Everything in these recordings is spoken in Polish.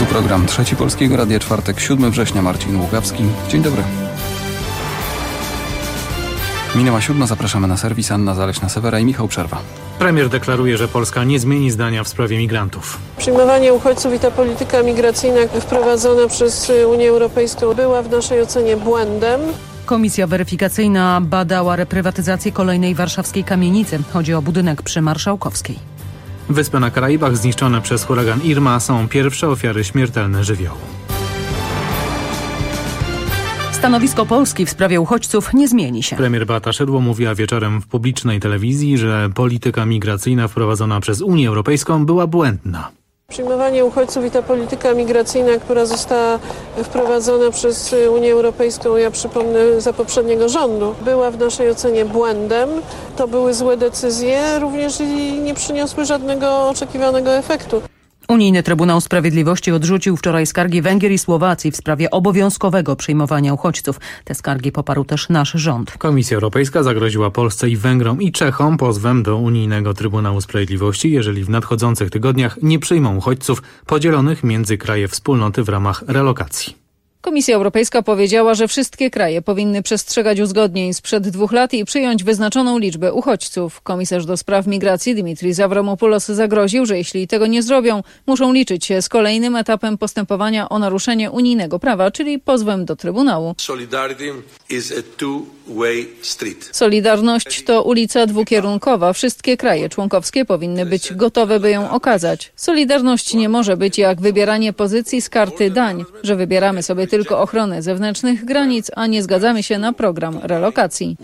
program Trzeci Polskiego Radia, czwartek, 7 września, Marcin Łukawski. Dzień dobry. Minęła 7, zapraszamy na serwis. Anna Zaleśna-Sewera i Michał Przerwa. Premier deklaruje, że Polska nie zmieni zdania w sprawie migrantów. Przyjmowanie uchodźców i ta polityka migracyjna wprowadzona przez Unię Europejską była w naszej ocenie błędem. Komisja weryfikacyjna badała reprywatyzację kolejnej warszawskiej kamienicy. Chodzi o budynek przy Marszałkowskiej. Wyspy na Karaibach zniszczone przez huragan Irma są pierwsze ofiary śmiertelne żywiołu. Stanowisko Polski w sprawie uchodźców nie zmieni się. Premier Beata Szydło mówiła wieczorem w publicznej telewizji, że polityka migracyjna wprowadzona przez Unię Europejską była błędna. Przyjmowanie uchodźców i ta polityka migracyjna, która została wprowadzona przez Unię Europejską, ja przypomnę, za poprzedniego rządu, była w naszej ocenie błędem. To były złe decyzje, również i nie przyniosły żadnego oczekiwanego efektu. Unijny Trybunał Sprawiedliwości odrzucił wczoraj skargi Węgier i Słowacji w sprawie obowiązkowego przyjmowania uchodźców. Te skargi poparł też nasz rząd. Komisja Europejska zagroziła Polsce i Węgrom i Czechom pozwem do Unijnego Trybunału Sprawiedliwości, jeżeli w nadchodzących tygodniach nie przyjmą uchodźców podzielonych między kraje wspólnoty w ramach relokacji. Komisja Europejska powiedziała, że wszystkie kraje powinny przestrzegać uzgodnień sprzed 2 lat i przyjąć wyznaczoną liczbę uchodźców. Komisarz do spraw migracji Dimitris Avramopoulos zagroził, że jeśli tego nie zrobią, muszą liczyć się z kolejnym etapem postępowania o naruszenie unijnego prawa, czyli pozwem do Trybunału. Solidarność to ulica dwukierunkowa. Wszystkie kraje członkowskie powinny być gotowe, by ją okazać. Solidarność nie może być jak wybieranie pozycji z karty dań, że wybieramy sobie tylko ochronę zewnętrznych granic, a nie zgadzamy się na program relokacji.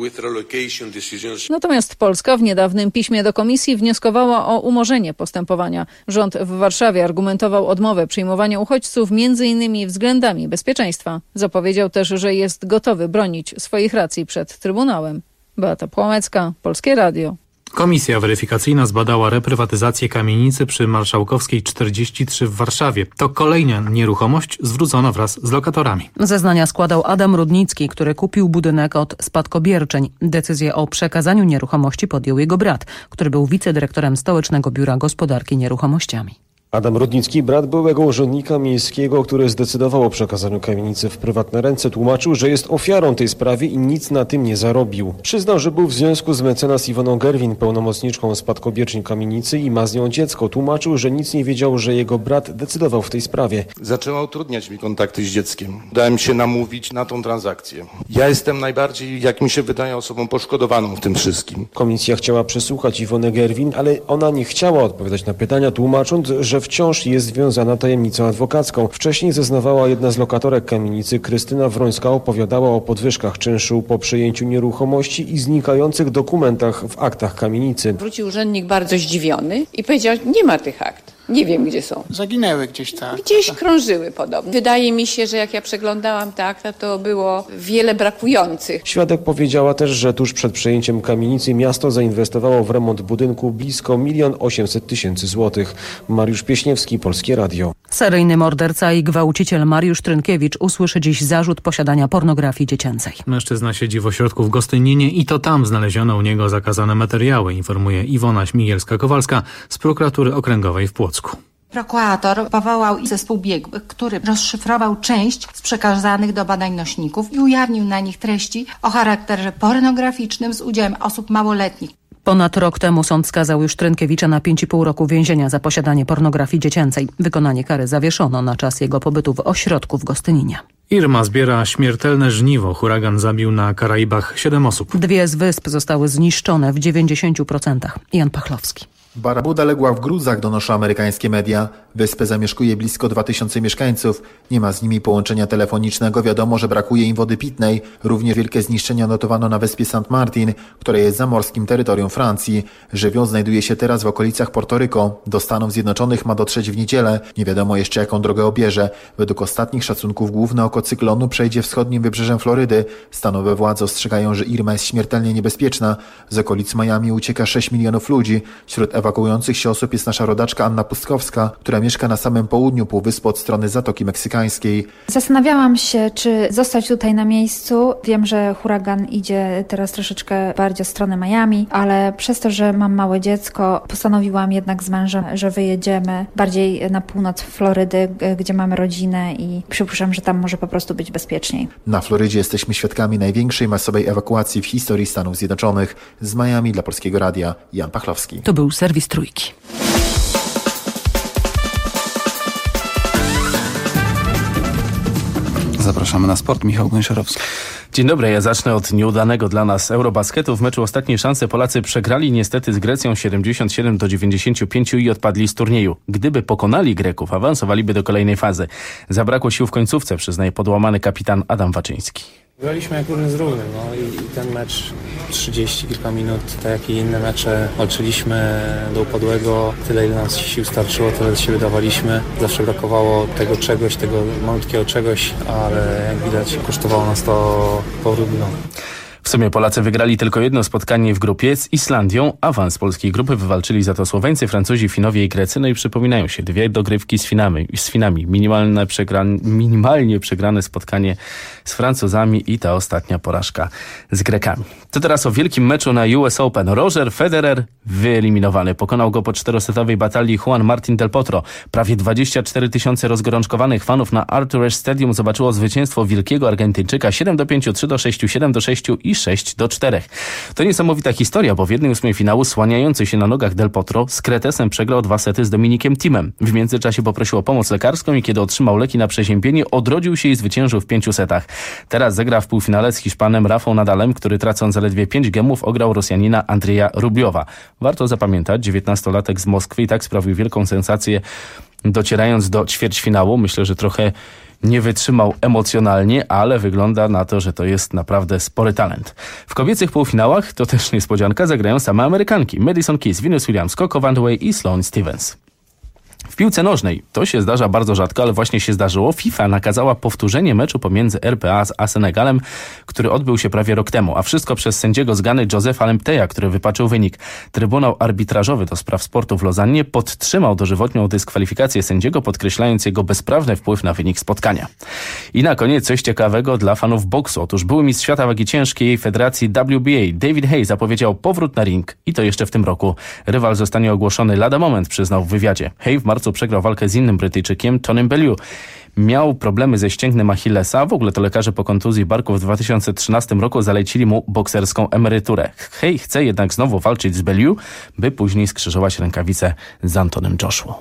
Natomiast Polska w niedawnym piśmie do Komisji wnioskowała o umorzenie postępowania. Rząd w Warszawie argumentował odmowę przyjmowania uchodźców m.in. względami bezpieczeństwa. Zapowiedział też, że jest gotowy bronić swoich racji przed Trybunałem. Beata Płomecka, Polskie Radio. Komisja weryfikacyjna zbadała reprywatyzację kamienicy przy Marszałkowskiej 43 w Warszawie. To kolejna nieruchomość zwrócona wraz z lokatorami. Zeznania składał Adam Rudnicki, który kupił budynek od spadkobierczyń. Decyzję o przekazaniu nieruchomości podjął jego brat, który był wicedyrektorem Stołecznego Biura Gospodarki Nieruchomościami. Adam Rudnicki, brat byłego urzędnika miejskiego, który zdecydował o przekazaniu kamienicy w prywatne ręce, tłumaczył, że jest ofiarą tej sprawy i nic na tym nie zarobił. Przyznał, że był w związku z mecenas Iwoną Gerwin, pełnomocniczką spadkobierczyń kamienicy i ma z nią dziecko. Tłumaczył, że nic nie wiedział, że jego brat decydował w tej sprawie. Zaczęła utrudniać mi kontakty z dzieckiem. Dałem się namówić na tą transakcję. Ja jestem najbardziej, jak mi się wydaje, osobą poszkodowaną w tym wszystkim. Komisja chciała przesłuchać Iwonę Gerwin, ale ona nie chciała odpowiadać na pytania, tłumacząc, że wciąż jest związana tajemnicą adwokacką. Wcześniej zeznawała jedna z lokatorek kamienicy, Krystyna Wrońska, opowiadała o podwyżkach czynszu po przejęciu nieruchomości i znikających dokumentach w aktach kamienicy. Wrócił urzędnik bardzo zdziwiony i powiedział, nie ma tych akt. Nie wiem, gdzie są. Zaginęły gdzieś tak. Gdzieś krążyły podobno. Wydaje mi się, że jak ja przeglądałam te akta, to było wiele brakujących. Świadek powiedziała też, że tuż przed przejęciem kamienicy miasto zainwestowało w remont budynku blisko 1 800 000 złotych. Mariusz Pieśniewski, Polskie Radio. Seryjny morderca i gwałciciel Mariusz Trynkiewicz usłyszy dziś zarzut posiadania pornografii dziecięcej. Mężczyzna siedzi w ośrodku w Gostyninie i to tam znaleziono u niego zakazane materiały, informuje Iwona Śmigielska-Kowalska z prokuratury okręgowej w Płocku. Prokurator powołał zespół biegłych, który rozszyfrował część z przekazanych do badań nośników i ujawnił na nich treści o charakterze pornograficznym z udziałem osób małoletnich. Ponad rok temu sąd skazał już Trynkiewicza na 5,5 roku więzienia za posiadanie pornografii dziecięcej. Wykonanie kary zawieszono na czas jego pobytu w ośrodku w Gostyninie. Irma zbiera śmiertelne żniwo. Huragan zabił na Karaibach 7 osób. 2 z wysp zostały zniszczone w 90%. Jan Pachlowski. Barabuda legła w gruzach, donoszą amerykańskie media. Wyspę zamieszkuje blisko 2000 mieszkańców. Nie ma z nimi połączenia telefonicznego. Wiadomo, że brakuje im wody pitnej. Równie wielkie zniszczenia notowano na wyspie St. Martin, które jest zamorskim terytorium Francji. Żywioł znajduje się teraz w okolicach Porto-Rico. Do Stanów Zjednoczonych ma dotrzeć w niedzielę. Nie wiadomo jeszcze, jaką drogę obierze. Według ostatnich szacunków główne oko cyklonu przejdzie wschodnim wybrzeżem Florydy. Stanowe władze ostrzegają, że Irma jest śmiertelnie niebezpieczna. Z okolic Miami ucieka 6 milionów ludzi. Wśród ewakuujących się osób jest nasza rodaczka Anna Pustkowska, która mieszka na samym południu półwyspu od strony Zatoki Meksykańskiej. Zastanawiałam się, czy zostać tutaj na miejscu. Wiem, że huragan idzie teraz troszeczkę bardziej w stronę Miami, ale przez to, że mam małe dziecko, postanowiłam jednak z mężem, że wyjedziemy bardziej na północ Florydy, gdzie mamy rodzinę i przypuszczam, że tam może po prostu być bezpieczniej. Na Florydzie jesteśmy świadkami największej masowej ewakuacji w historii Stanów Zjednoczonych. Z Miami dla Polskiego Radia Jan Pachlowski. To był serwis Trójki. Zapraszamy na sport. Michał Gąsiorowski. Dzień dobry, ja zacznę od nieudanego dla nas Eurobasketu. W meczu ostatniej szansy Polacy przegrali niestety z Grecją 77-95 i odpadli z turnieju. Gdyby pokonali Greków, awansowaliby do kolejnej fazy. Zabrakło sił w końcówce, przyznaje podłamany kapitan Adam Waczyński. Graliśmy jak równy z równym, i ten mecz 30 kilka minut, tak jak i inne mecze, walczyliśmy do upadłego, tyle ile nam sił starczyło, tyle z siebie dawaliśmy. Zawsze brakowało tego czegoś, tego malutkiego czegoś, ale jak widać kosztowało nas to powrót. W sumie Polacy wygrali tylko jedno spotkanie w grupie z Islandią. Awans polskiej grupy wywalczyli za to Słoweńcy, Francuzi, Finowie i Grecy. No i przypominają się dwie dogrywki z Finami. Minimalnie przegrane spotkanie z Francuzami i ta ostatnia porażka z Grekami. To teraz o wielkim meczu na US Open. Roger Federer wyeliminowany. Pokonał go po 4-setowej batalii Juan Martín del Potro. Prawie 24 000 rozgorączkowanych fanów na Arthur Ashe Stadium zobaczyło zwycięstwo wielkiego Argentyńczyka 7-5, 3-6, 7-6 i 6-4. To niesamowita historia, bo w 1/8 finału słaniający się na nogach Del Potro z Kretesem przegrał 2 sety z Dominikiem Thiem. W międzyczasie poprosił o pomoc lekarską i kiedy otrzymał leki na przeziębienie, odrodził się i zwyciężył w 5 setach. Teraz zagra w półfinale z Hiszpanem Rafą Nadalem, który tracąc zaledwie 5 gemów ograł Rosjanina Andrzeja Rubliowa. Warto zapamiętać, 19-latek z Moskwy i tak sprawił wielką sensację, docierając do ćwierćfinału. Myślę, że trochę nie wytrzymał emocjonalnie, ale wygląda na to, że to jest naprawdę spory talent. W kobiecych półfinałach, to też niespodzianka, zagrają same Amerykanki. Madison Keys, Venus Williams, Coco Vandeweghe i Sloane Stephens. W piłce nożnej to się zdarza bardzo rzadko, ale właśnie się zdarzyło. FIFA nakazała powtórzenie meczu pomiędzy RPA a Senegalem, który odbył się prawie rok temu, a wszystko przez sędziego z Gany Josepha Lemteja, który wypaczył wynik. Trybunał Arbitrażowy do spraw sportu w Lozannie podtrzymał dożywotnią dyskwalifikację sędziego, podkreślając jego bezprawny wpływ na wynik spotkania. I na koniec coś ciekawego dla fanów boksu. Otóż były mistrz świata wagi ciężkiej Federacji WBA David Haye zapowiedział powrót na ring i to jeszcze w tym roku. Rywal zostanie ogłoszony lada moment, przyznał w wywiadzie. Haye w marcu przegrał walkę z innym Brytyjczykiem, Tonym Bellew. Miał problemy ze ścięgnem Achillesa. W ogóle to lekarze po kontuzji barku w 2013 roku zalecili mu bokserską emeryturę. Haye chce jednak znowu walczyć z Bellew, by później skrzyżować rękawice z Antonem Joshua.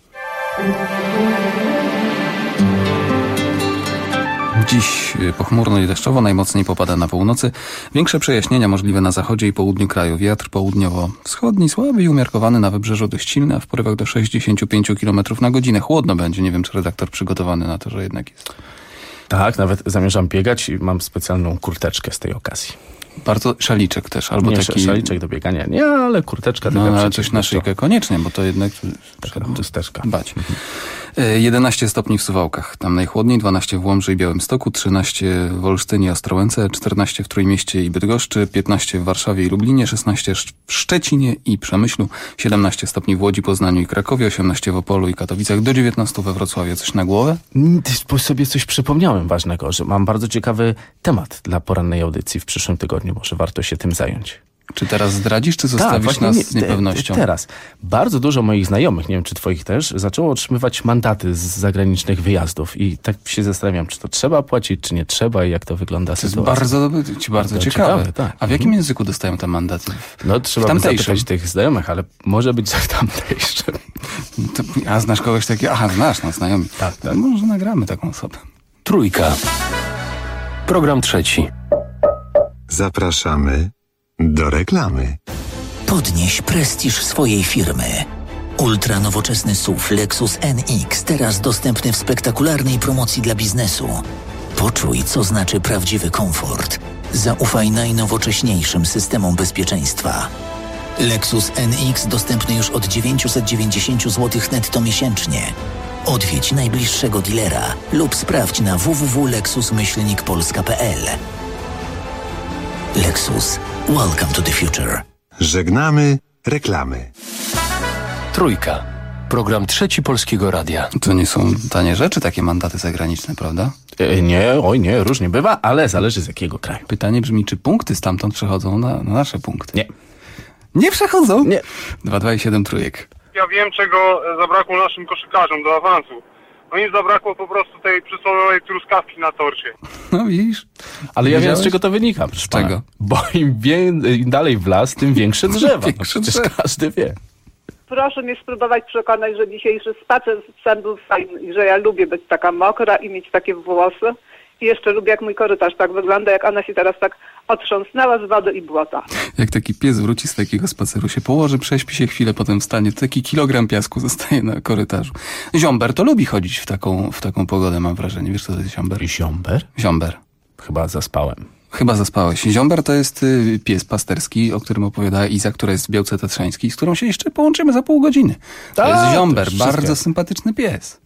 Dziś pochmurno i deszczowo, najmocniej popada na północy. Większe przejaśnienia możliwe na zachodzie i południu kraju. Wiatr południowo-wschodni słaby i umiarkowany, na wybrzeżu dość silny, a w porywach do 65 km na godzinę. Chłodno będzie. Nie wiem, czy redaktor przygotowany na to, że jednak jest. Tak, nawet zamierzam biegać i mam specjalną kurteczkę z tej okazji. Bardzo szaliczek też, albo nie, taki... szaliczek do biegania nie, ale kurteczka. No, ale coś na szyjkę koniecznie, bo to jednak... Taka chusteczka. Bać. 11 stopni w Suwałkach, tam najchłodniej, 12 w Łomży i Białymstoku, 13 w Olsztynie i Ostrołęce, 14 w Trójmieście i Bydgoszczy, 15 w Warszawie i Lublinie, 16 w Szczecinie i Przemyślu, 17 stopni w Łodzi, Poznaniu i Krakowie, 18 w Opolu i Katowicach, do 19 we Wrocławiu. Coś na głowę? Bo sobie coś przypomniałem ważnego, że mam bardzo ciekawy temat dla porannej audycji w przyszłym tygodniu. Może warto się tym zająć. Czy teraz zdradzisz, czy zostawisz nas z niepewnością? Teraz. Bardzo dużo moich znajomych, nie wiem czy twoich też, zaczęło otrzymywać mandaty z zagranicznych wyjazdów i tak się zastanawiam, czy to trzeba płacić, czy nie trzeba i jak to wygląda sytuacja. To jest bardzo ciekawe. Tak. A w jakim języku dostają te mandaty? No trzeba by zapytać tych znajomych, ale może być w tamtejszym. A znasz kogoś takiego? Aha, znasz, no znajomi. Tak. Może nagramy taką osobę. Trójka. Program trzeci. Zapraszamy do reklamy. Podnieś prestiż swojej firmy. Ultra nowoczesny SUV Lexus NX, teraz dostępny w spektakularnej promocji dla biznesu. Poczuj, co znaczy prawdziwy komfort. Zaufaj najnowocześniejszym systemom bezpieczeństwa. Lexus NX dostępny już od 990 zł netto miesięcznie. Odwiedź najbliższego dealera lub sprawdź na www.lexus-polska.pl. Lexus. Welcome to the future. Żegnamy reklamy. Trójka. Program trzeci Polskiego Radia. To nie są tanie rzeczy, takie mandaty zagraniczne, prawda? Nie, różnie bywa, ale zależy z jakiego kraju. Pytanie brzmi, czy punkty stamtąd przechodzą na nasze punkty? Nie. Nie przechodzą? Nie. 2,27 trójek. Ja wiem, czego zabrakło naszym koszykarzom do awansu. No im zabrakło po prostu tej przysłowiowej truskawki na torcie. No widzisz? Ale ja wiem, z czego to wynika. Z czego? Bo im dalej w las, tym większe drzewa. Każdy wie. Proszę mnie spróbować przekonać, że dzisiejszy spacer z psem był fajny i że ja lubię być taka mokra i mieć takie włosy. I jeszcze lubię, jak mój korytarz tak wygląda, jak ona się teraz tak otrząsnęła z wody i błota. Jak taki pies wróci z takiego spaceru, się położy, prześpi się chwilę, potem wstanie, to taki kilogram piasku zostaje na korytarzu. Ziomber to lubi chodzić w taką pogodę, mam wrażenie. Wiesz, co to jest ziomber? Ziomber? Ziomber. Chyba zaspałem. Chyba zaspałeś. Ziomber to jest pies pasterski, o którym opowiadała Iza, która jest w Białce Tatrzańskiej, z którą się jeszcze połączymy za pół godziny. To jest ziomber, bardzo sympatyczny pies.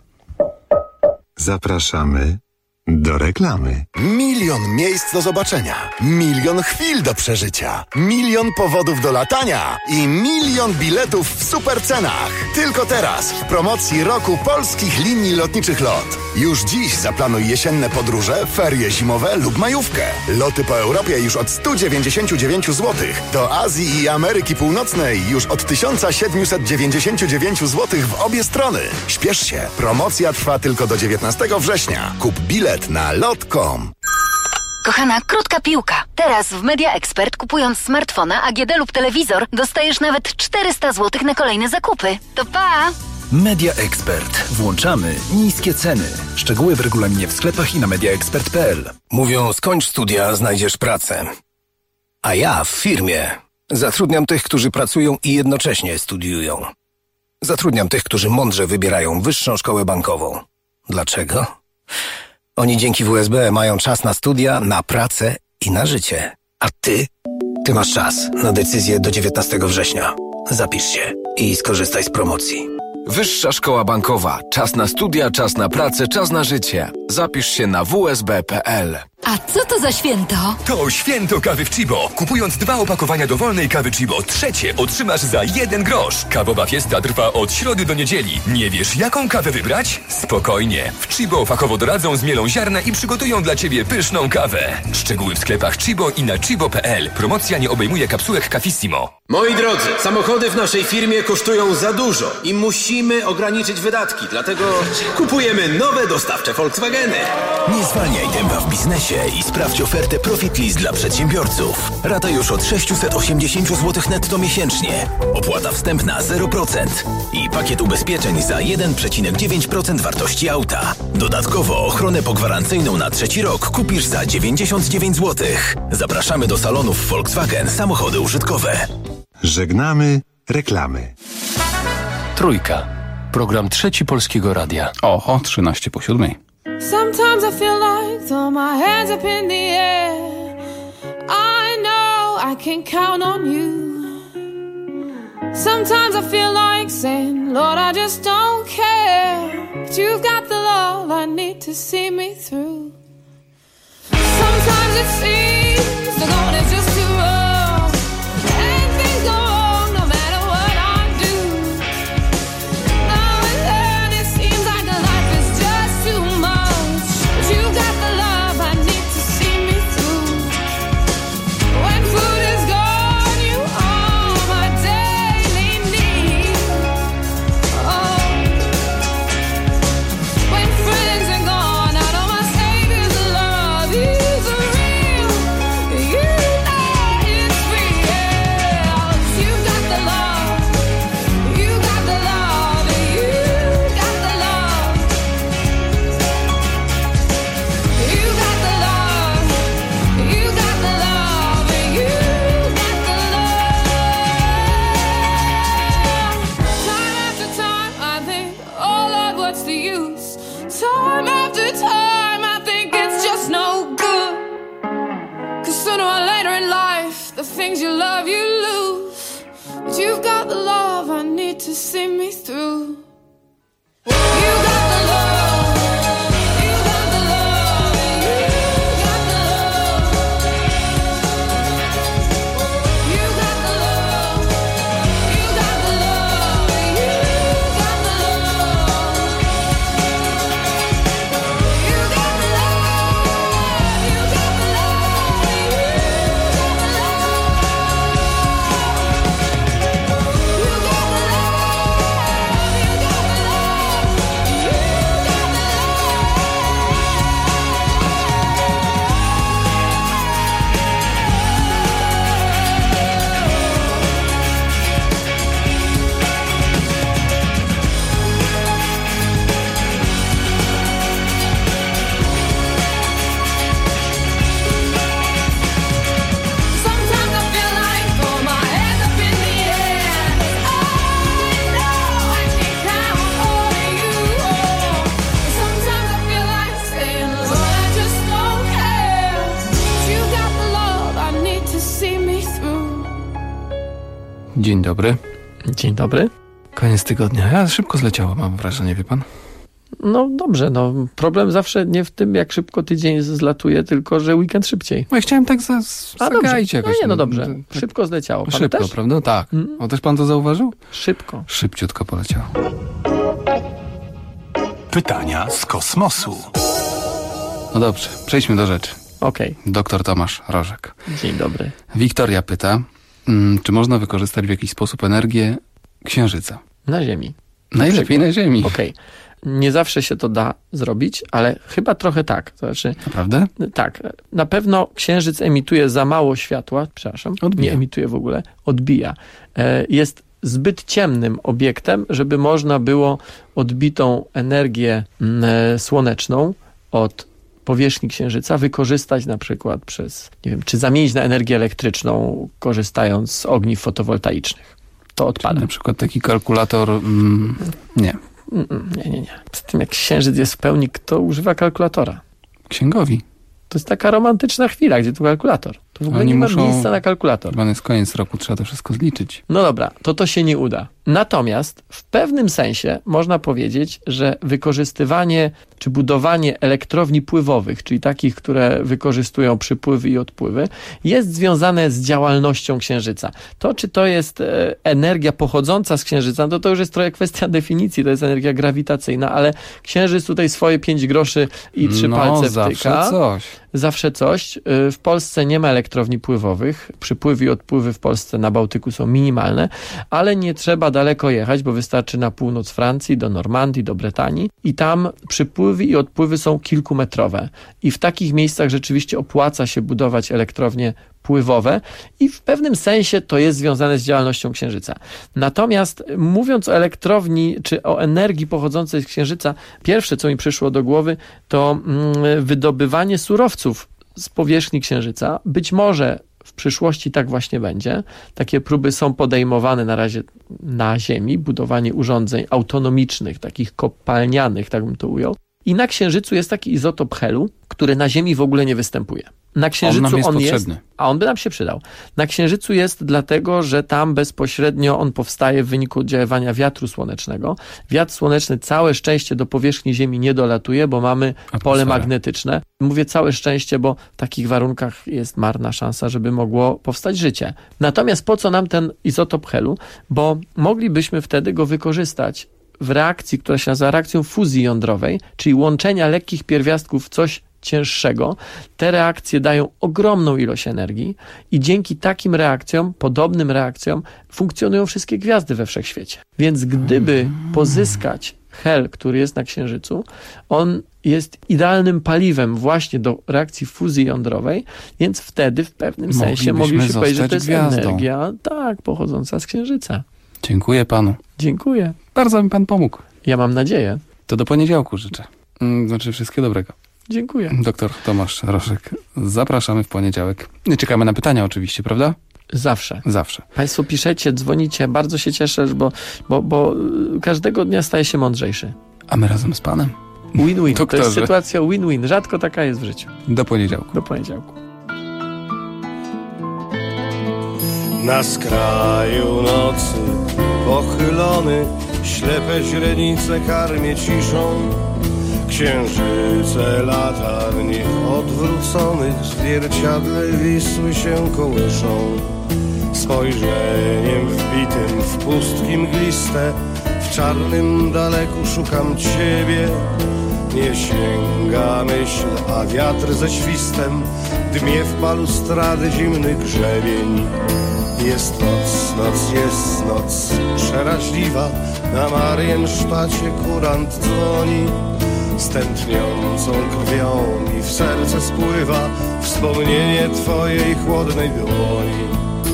Zapraszamy do reklamy. 1 000 000 miejsc do zobaczenia, 1 000 000 chwil do przeżycia, 1 000 000 powodów do latania i 1 000 000 biletów w super cenach. Tylko teraz w promocji roku polskich linii lotniczych LOT. Już dziś zaplanuj jesienne podróże, ferie zimowe lub majówkę. Loty po Europie już od 199 zł. Do Azji i Ameryki Północnej już od 1799 zł w obie strony. Śpiesz się, promocja trwa tylko do 19 września. Kup bilet na lot.com. Kochana, krótka piłka. Teraz w Media Expert, kupując smartfona, AGD lub telewizor, dostajesz nawet 400 zł na kolejne zakupy. To pa! Media Expert. Włączamy niskie ceny. Szczegóły w regulaminie w sklepach i na mediaexpert.pl. Mówią, skończ studia, znajdziesz pracę. A ja w firmie zatrudniam tych, którzy pracują i jednocześnie studiują. Zatrudniam tych, którzy mądrze wybierają wyższą szkołę bankową. Dlaczego? Oni dzięki WSB mają czas na studia, na pracę i na życie. A ty? Ty masz czas na decyzję do 19 września. Zapisz się i skorzystaj z promocji. Wyższa Szkoła Bankowa. Czas na studia, czas na pracę, czas na życie. Zapisz się na wsb.pl. A co to za święto? To święto kawy w Chibo. Kupując 2 opakowania dowolnej kawy Chibo, trzecie otrzymasz za 1 grosz. Kawowa fiesta trwa od środy do niedzieli. Nie wiesz, jaką kawę wybrać? Spokojnie. W Chibo fachowo doradzą, zmielą ziarna i przygotują dla Ciebie pyszną kawę. Szczegóły w sklepach Chibo i na chibo.pl. Promocja nie obejmuje kapsułek Cafissimo. Moi drodzy, samochody w naszej firmie kosztują za dużo i musimy ograniczyć wydatki. Dlatego kupujemy nowe dostawcze Volkswageny. Nie zwalniaj tempa w biznesie i sprawdź ofertę Profit List dla przedsiębiorców. Rata już od 680 zł netto miesięcznie. Opłata wstępna 0%. I pakiet ubezpieczeń za 1,9% wartości auta. Dodatkowo ochronę pogwarancyjną na 3. rok kupisz za 99 zł. Zapraszamy do salonów Volkswagen Samochody Użytkowe. Żegnamy reklamy. Trójka. Program trzeci Polskiego Radia. Oho, 7:13. Sometimes I feel like throw my hands up in the air. I know I can count on you. Sometimes I feel like saying, Lord, I just don't care. But you've got the love I need to see me through. Sometimes it seems the going is just too rough. And things go wrong no matter what I do. Now and then it seems like life is just too much. But you got the love I need to see me through. When food is gone, you are my daily need. Oh. When friends are gone, I know my Savior's love is real. You know it's real. You got the love. You got the love. You got the love. You got the love. You got the love. You got the love. Time after time, I think, oh Lord, what's the use? Time after time, I think it's just no good. 'Cause sooner or later in life, the things you love, you lose. But you've got the love I need to see me through. You got the love. You got the love. You got the love. You got the love. You got the love. You Dzień dobry. Dzień dobry. Koniec tygodnia. Szybko zleciało, mam wrażenie, wie pan? No dobrze, problem zawsze nie w tym, jak szybko tydzień zlatuje, tylko że weekend szybciej. No ja chciałem tak zagaić jakoś. Dobrze. Tak. Szybko zleciało. Pan szybko, też? Prawda? Tak. O, też pan to zauważył? Szybko. Szybciutko poleciało. Pytania z kosmosu. No dobrze, przejdźmy do rzeczy. Okej. Doktor Tomasz Rożek. Dzień dobry. Wiktoria pyta, czy można wykorzystać w jakiś sposób energię Księżyca? Na Ziemi. Najlepiej na Ziemi. Okej. Nie zawsze się to da zrobić, ale chyba trochę tak. To znaczy, naprawdę? Tak. Na pewno Księżyc emituje za mało światła, odbija. Nie emituje w ogóle, odbija. Jest zbyt ciemnym obiektem, żeby można było odbitą energię słoneczną od powierzchni Księżyca wykorzystać na przykład czy zamienić na energię elektryczną, korzystając z ogniw fotowoltaicznych. To odpada. Na przykład taki kalkulator, nie. Nie. Z tym jak Księżyc jest w pełni, kto używa kalkulatora? Księgowi. To jest taka romantyczna chwila, gdzie tu kalkulator. To w ogóle nie ma miejsca na kalkulator. Chyba jest koniec roku, trzeba to wszystko zliczyć. No dobra, to się nie uda. Natomiast w pewnym sensie można powiedzieć, że wykorzystywanie czy budowanie elektrowni pływowych, czyli takich, które wykorzystują przypływy i odpływy, jest związane z działalnością Księżyca. Czy to jest energia pochodząca z Księżyca, to już jest trochę kwestia definicji, to jest energia grawitacyjna, ale Księżyc tutaj swoje 5 groszy i 3 palce wtyka. Zawsze coś. W Polsce nie ma elektrowni pływowych. Przypływy i odpływy w Polsce na Bałtyku są minimalne, ale nie trzeba daleko jechać, bo wystarczy na północ Francji, do Normandii, do Brytanii i tam przypływy i odpływy są kilkumetrowe. I w takich miejscach rzeczywiście opłaca się budować elektrownie pływowe i w pewnym sensie to jest związane z działalnością Księżyca. Natomiast mówiąc o elektrowni czy o energii pochodzącej z Księżyca, pierwsze co mi przyszło do głowy to wydobywanie surowców z powierzchni Księżyca. Być może w przyszłości tak właśnie będzie. Takie próby są podejmowane na razie na Ziemi, budowanie urządzeń autonomicznych, takich kopalnianych, tak bym to ujął. I na Księżycu jest taki izotop helu, który na Ziemi w ogóle nie występuje. Na Księżycu on jest, a on by nam się przydał. Na Księżycu jest dlatego, że tam bezpośrednio on powstaje w wyniku oddziaływania wiatru słonecznego. Wiatr słoneczny całe szczęście do powierzchni Ziemi nie dolatuje, bo mamy pole magnetyczne. Mówię całe szczęście, bo w takich warunkach jest marna szansa, żeby mogło powstać życie. Natomiast po co nam ten izotop helu? Bo moglibyśmy wtedy go wykorzystać w reakcji, która się nazywa reakcją fuzji jądrowej, czyli łączenia lekkich pierwiastków w coś cięższego. Te reakcje dają ogromną ilość energii i dzięki takim reakcjom, podobnym reakcjom funkcjonują wszystkie gwiazdy we wszechświecie. Więc gdyby pozyskać hel, który jest na Księżycu, on jest idealnym paliwem właśnie do reakcji fuzji jądrowej, więc wtedy w pewnym sensie moglibyśmy powiedzieć, że to jest energia pochodząca z Księżyca. Dziękuję panu. Dziękuję. Bardzo mi pan pomógł. Ja mam nadzieję. To do poniedziałku życzę. Wszystkiego dobrego. Dziękuję. Doktor Tomasz Rożek. Zapraszamy w poniedziałek. Czekamy na pytania oczywiście, prawda? Zawsze. Zawsze. Państwo piszecie, dzwonicie. Bardzo się cieszę, bo każdego dnia staje się mądrzejszy. A my razem z panem. Win-win. To jest sytuacja win-win. Rzadko taka jest w życiu. Do poniedziałku. Do poniedziałku. Na skraju nocy pochylony, ślepe źrenice karmię ciszą. Księżyce latarni odwróconych w zwierciadle Wisły się kołyszą. Spojrzeniem wbitym w pustki mgliste, w czarnym daleku szukam ciebie. Nie sięga myśl, a wiatr ze świstem dmie w balustrady zimny grzebień. Jest noc przeraźliwa, na Mariensztacie kurant dzwoni. Z tętniącą krwią mi w serce spływa wspomnienie twojej chłodnej dłoni.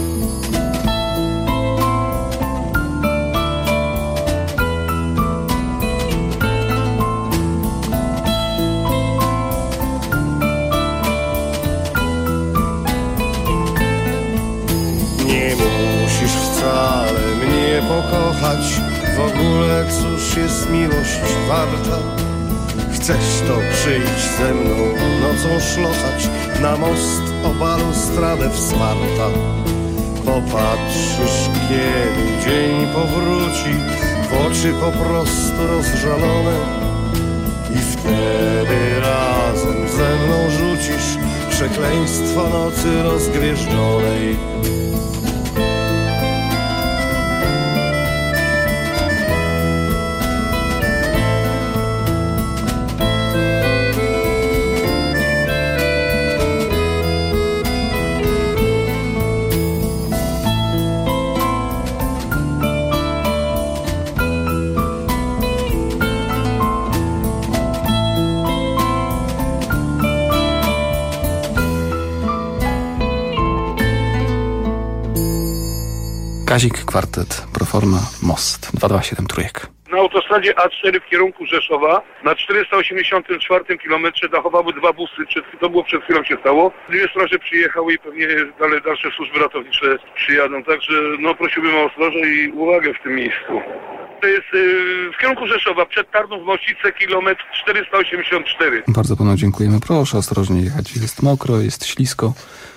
Nie musisz wcale mnie pokochać, w ogóle cóż jest miłość warta. Chcesz to przyjść ze mną nocą szlochać, na most o balustradę wsparta. Popatrzysz, kiedy dzień powróci w oczy po prostu rozżalone i wtedy razem ze mną rzucisz przekleństwo nocy rozgwieżdżonej. Kazik, kwartet, Proforma, Most, 227 Trójek. Na autostradzie A4 w kierunku Rzeszowa na 484 kilometrze dachowały dwa busy. To było przed chwilą się stało. Dwie straże przyjechały i pewnie dalsze służby ratownicze przyjadą. Także prosiłbym o ostrożność i uwagę w tym miejscu. To jest w kierunku Rzeszowa, przed Tarnów Mościce, kilometr 484. Bardzo panu dziękujemy. Proszę ostrożnie jechać. Jest mokro, jest ślisko.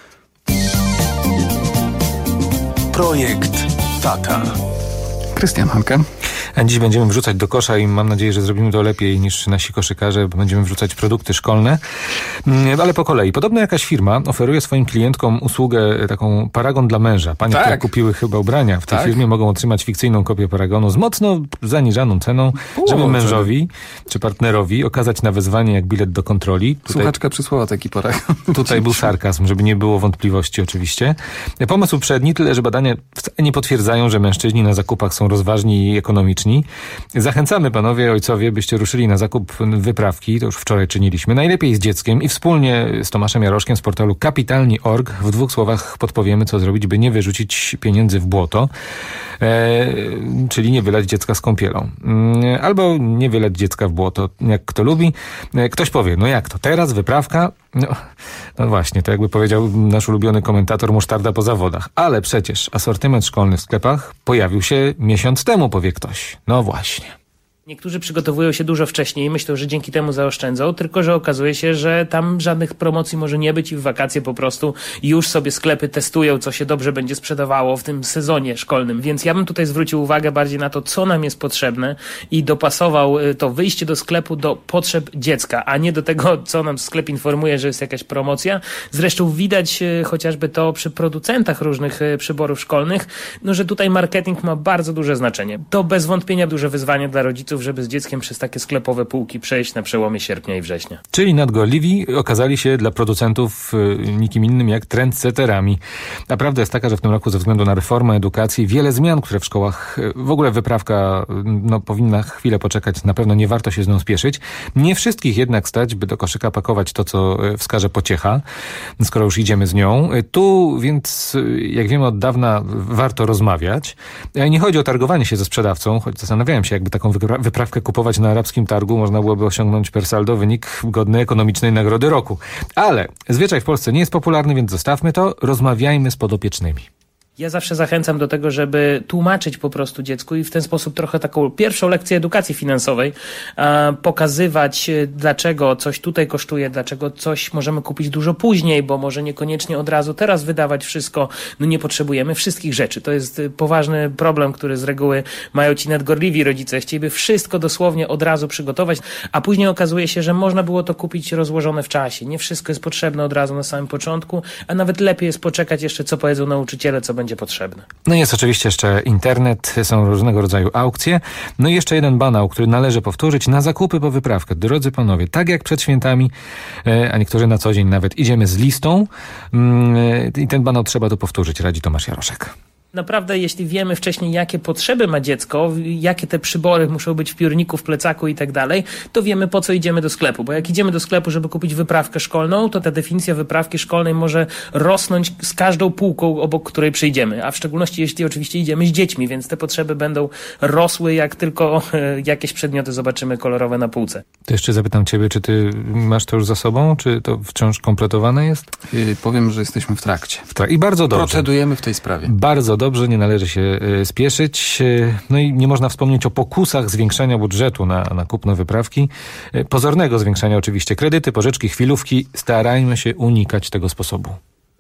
Projekt Tata. Krystian Hanke. Dziś będziemy wrzucać do kosza i mam nadzieję, że zrobimy to lepiej niż nasi koszykarze, bo będziemy wrzucać produkty szkolne. Ale po kolei. Podobno jakaś firma oferuje swoim klientkom usługę taką paragon dla męża. Panie, które kupiły chyba ubrania w tej firmie, mogą otrzymać fikcyjną kopię paragonu z mocno zaniżaną ceną, żeby mężowi czy partnerowi okazać na wezwanie jak bilet do kontroli. Słuchaczka przysłała taki paragon. Tutaj był sarkazm, żeby nie było wątpliwości oczywiście. Pomysł przedni, tyle że badania nie potwierdzają, że mężczyźni na zakupach są rozważni i ekonomiczni. Zachęcamy panowie, ojcowie, byście ruszyli na zakup wyprawki, to już wczoraj czyniliśmy, najlepiej z dzieckiem i wspólnie z Tomaszem Jaroszkiem z portalu kapitalni.org w dwóch słowach podpowiemy, co zrobić, by nie wyrzucić pieniędzy w błoto, czyli nie wylać dziecka z kąpielą. Albo nie wylać dziecka w błoto, jak kto lubi. Ktoś powie, jak to, teraz wyprawka? No właśnie, to jakby powiedział nasz ulubiony komentator musztarda po zawodach. Ale przecież asortyment szkolny w sklepach pojawił się miesiąc temu, powie ktoś. No właśnie. Niektórzy przygotowują się dużo wcześniej i myślą, że dzięki temu zaoszczędzą, tylko że okazuje się, że tam żadnych promocji może nie być i w wakacje po prostu już sobie sklepy testują, co się dobrze będzie sprzedawało w tym sezonie szkolnym. Więc ja bym tutaj zwrócił uwagę bardziej na to, co nam jest potrzebne i dopasował to wyjście do sklepu do potrzeb dziecka, a nie do tego, co nam sklep informuje, że jest jakaś promocja. Zresztą widać chociażby to przy producentach różnych przyborów szkolnych, że tutaj marketing ma bardzo duże znaczenie. To bez wątpienia duże wyzwanie dla rodziców, żeby z dzieckiem przez takie sklepowe półki przejść na przełomie sierpnia i września. Czyli nadgorliwi okazali się dla producentów nikim innym jak trendsetterami. A prawda jest taka, że w tym roku ze względu na reformę edukacji wiele zmian, które w szkołach, w ogóle wyprawka powinna chwilę poczekać, na pewno nie warto się z nią spieszyć. Nie wszystkich jednak stać, by do koszyka pakować to, co wskaże pociecha, skoro już idziemy z nią. Tu więc, jak wiemy od dawna, warto rozmawiać. Nie chodzi o targowanie się ze sprzedawcą, choć zastanawiałem się, jakby taką wyprawkę kupować na arabskim targu, można byłoby osiągnąć per saldo wynik godny ekonomicznej nagrody roku. Ale zwyczaj w Polsce nie jest popularny, więc zostawmy to, rozmawiajmy z podopiecznymi. Ja zawsze zachęcam do tego, żeby tłumaczyć po prostu dziecku i w ten sposób trochę taką pierwszą lekcję edukacji finansowej pokazywać, dlaczego coś tutaj kosztuje, dlaczego coś możemy kupić dużo później, bo może niekoniecznie od razu teraz wydawać wszystko. Nie potrzebujemy wszystkich rzeczy. To jest poważny problem, który z reguły mają ci nadgorliwi rodzice. Chcieliby wszystko dosłownie od razu przygotować, a później okazuje się, że można było to kupić rozłożone w czasie. Nie wszystko jest potrzebne od razu na samym początku, a nawet lepiej jest poczekać jeszcze, co powiedzą nauczyciele, co będzie potrzebne. Jest oczywiście jeszcze internet, są różnego rodzaju aukcje. I jeszcze jeden banał, który należy powtórzyć. Na zakupy po wyprawkę. Drodzy panowie, tak jak przed świętami, a niektórzy na co dzień nawet, idziemy z listą i ten banał trzeba tu powtórzyć, radzi Tomasz Jaroszek. Naprawdę, jeśli wiemy wcześniej, jakie potrzeby ma dziecko, jakie te przybory muszą być w piórniku, w plecaku i tak dalej, to wiemy, po co idziemy do sklepu. Bo jak idziemy do sklepu, żeby kupić wyprawkę szkolną, to ta definicja wyprawki szkolnej może rosnąć z każdą półką, obok której przyjdziemy. A w szczególności, jeśli oczywiście idziemy z dziećmi, więc te potrzeby będą rosły, jak tylko jakieś przedmioty zobaczymy kolorowe na półce. To jeszcze zapytam ciebie, czy ty masz to już za sobą, czy to wciąż kompletowane jest? Powiem, że jesteśmy w trakcie. I bardzo dobrze. Procedujemy w tej sprawie. Bardzo dobrze, nie należy się spieszyć. I nie można wspomnieć o pokusach zwiększania budżetu na kupno wyprawki. Pozornego zwiększania oczywiście. Kredyty, pożyczki, chwilówki. Starajmy się unikać tego sposobu.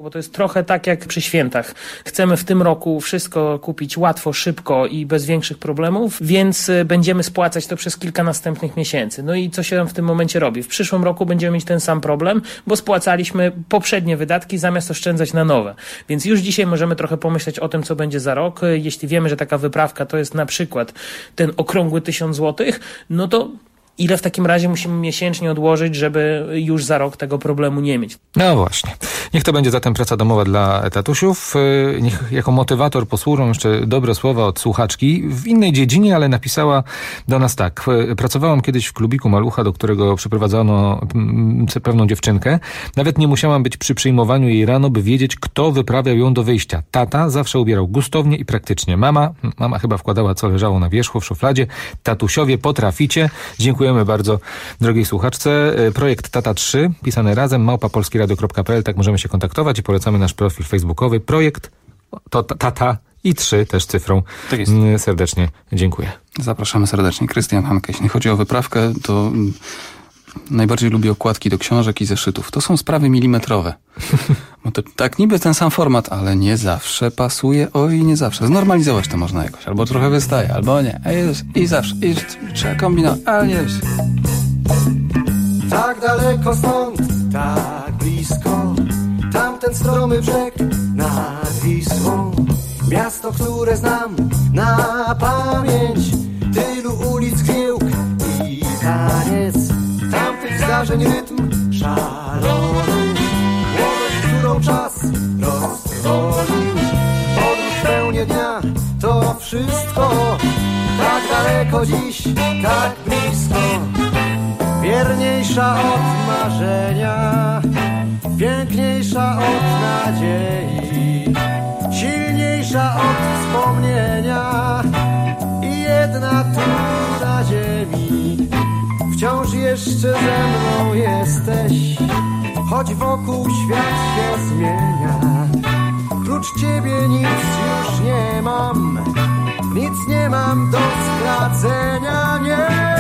Bo to jest trochę tak jak przy świętach. Chcemy w tym roku wszystko kupić łatwo, szybko i bez większych problemów, więc będziemy spłacać to przez kilka następnych miesięcy. No i co się w tym momencie robi? W przyszłym roku będziemy mieć ten sam problem, bo spłacaliśmy poprzednie wydatki zamiast oszczędzać na nowe. Więc już dzisiaj możemy trochę pomyśleć o tym, co będzie za rok. Jeśli wiemy, że taka wyprawka to jest na przykład ten okrągły 1000 złotych, no to ile w takim razie musimy miesięcznie odłożyć, żeby już za rok tego problemu nie mieć? No właśnie. Niech to będzie zatem praca domowa dla tatusiów. Niech jako motywator posłużą jeszcze dobre słowa od słuchaczki w innej dziedzinie, ale napisała do nas tak. Pracowałam kiedyś w klubiku Malucha, do którego przyprowadzono pewną dziewczynkę. Nawet nie musiałam być przy przyjmowaniu jej rano, by wiedzieć, kto wyprawiał ją do wyjścia. Tata zawsze ubierał gustownie i praktycznie. Mama chyba wkładała, co leżało na wierzchu w szufladzie. Tatusiowie potraficie. Dziękujemy bardzo drogiej słuchaczce. Projekt Tata 3, pisane razem, @polskieradio.pl, tak możemy się kontaktować i polecamy nasz profil facebookowy. Projekt to Tata i 3 też cyfrą. Tak jest. Serdecznie dziękuję. Zapraszamy serdecznie. Krystian Hanke. Jeśli chodzi o wyprawkę, to najbardziej lubię okładki do książek i zeszytów. To są sprawy milimetrowe. Bo to tak niby ten sam format, ale nie zawsze pasuje. Oj, nie zawsze. Znormalizować to można jakoś. Albo trochę wystaje, albo nie. I zawsze. I trzeba kombinować. Ale nie. Tak daleko stąd, tak blisko, tamten stromy brzeg nad Wisłą. Miasto, które znam na pamięć, tylu ulic, giełk i taniec, tamtych zdarzeń rytm szalony, młodość, którą czas roztrwonił. Podróż w pełni dnia, to wszystko, tak daleko dziś, tak blisko. Wierniejsza od marzenia, piękniejsza od nadziei, silniejsza od wspomnienia i jedna tu na ziemi. Wciąż jeszcze ze mną jesteś, choć wokół świat się zmienia. Prócz ciebie nic już nie mam, nic nie mam do stracenia, nie.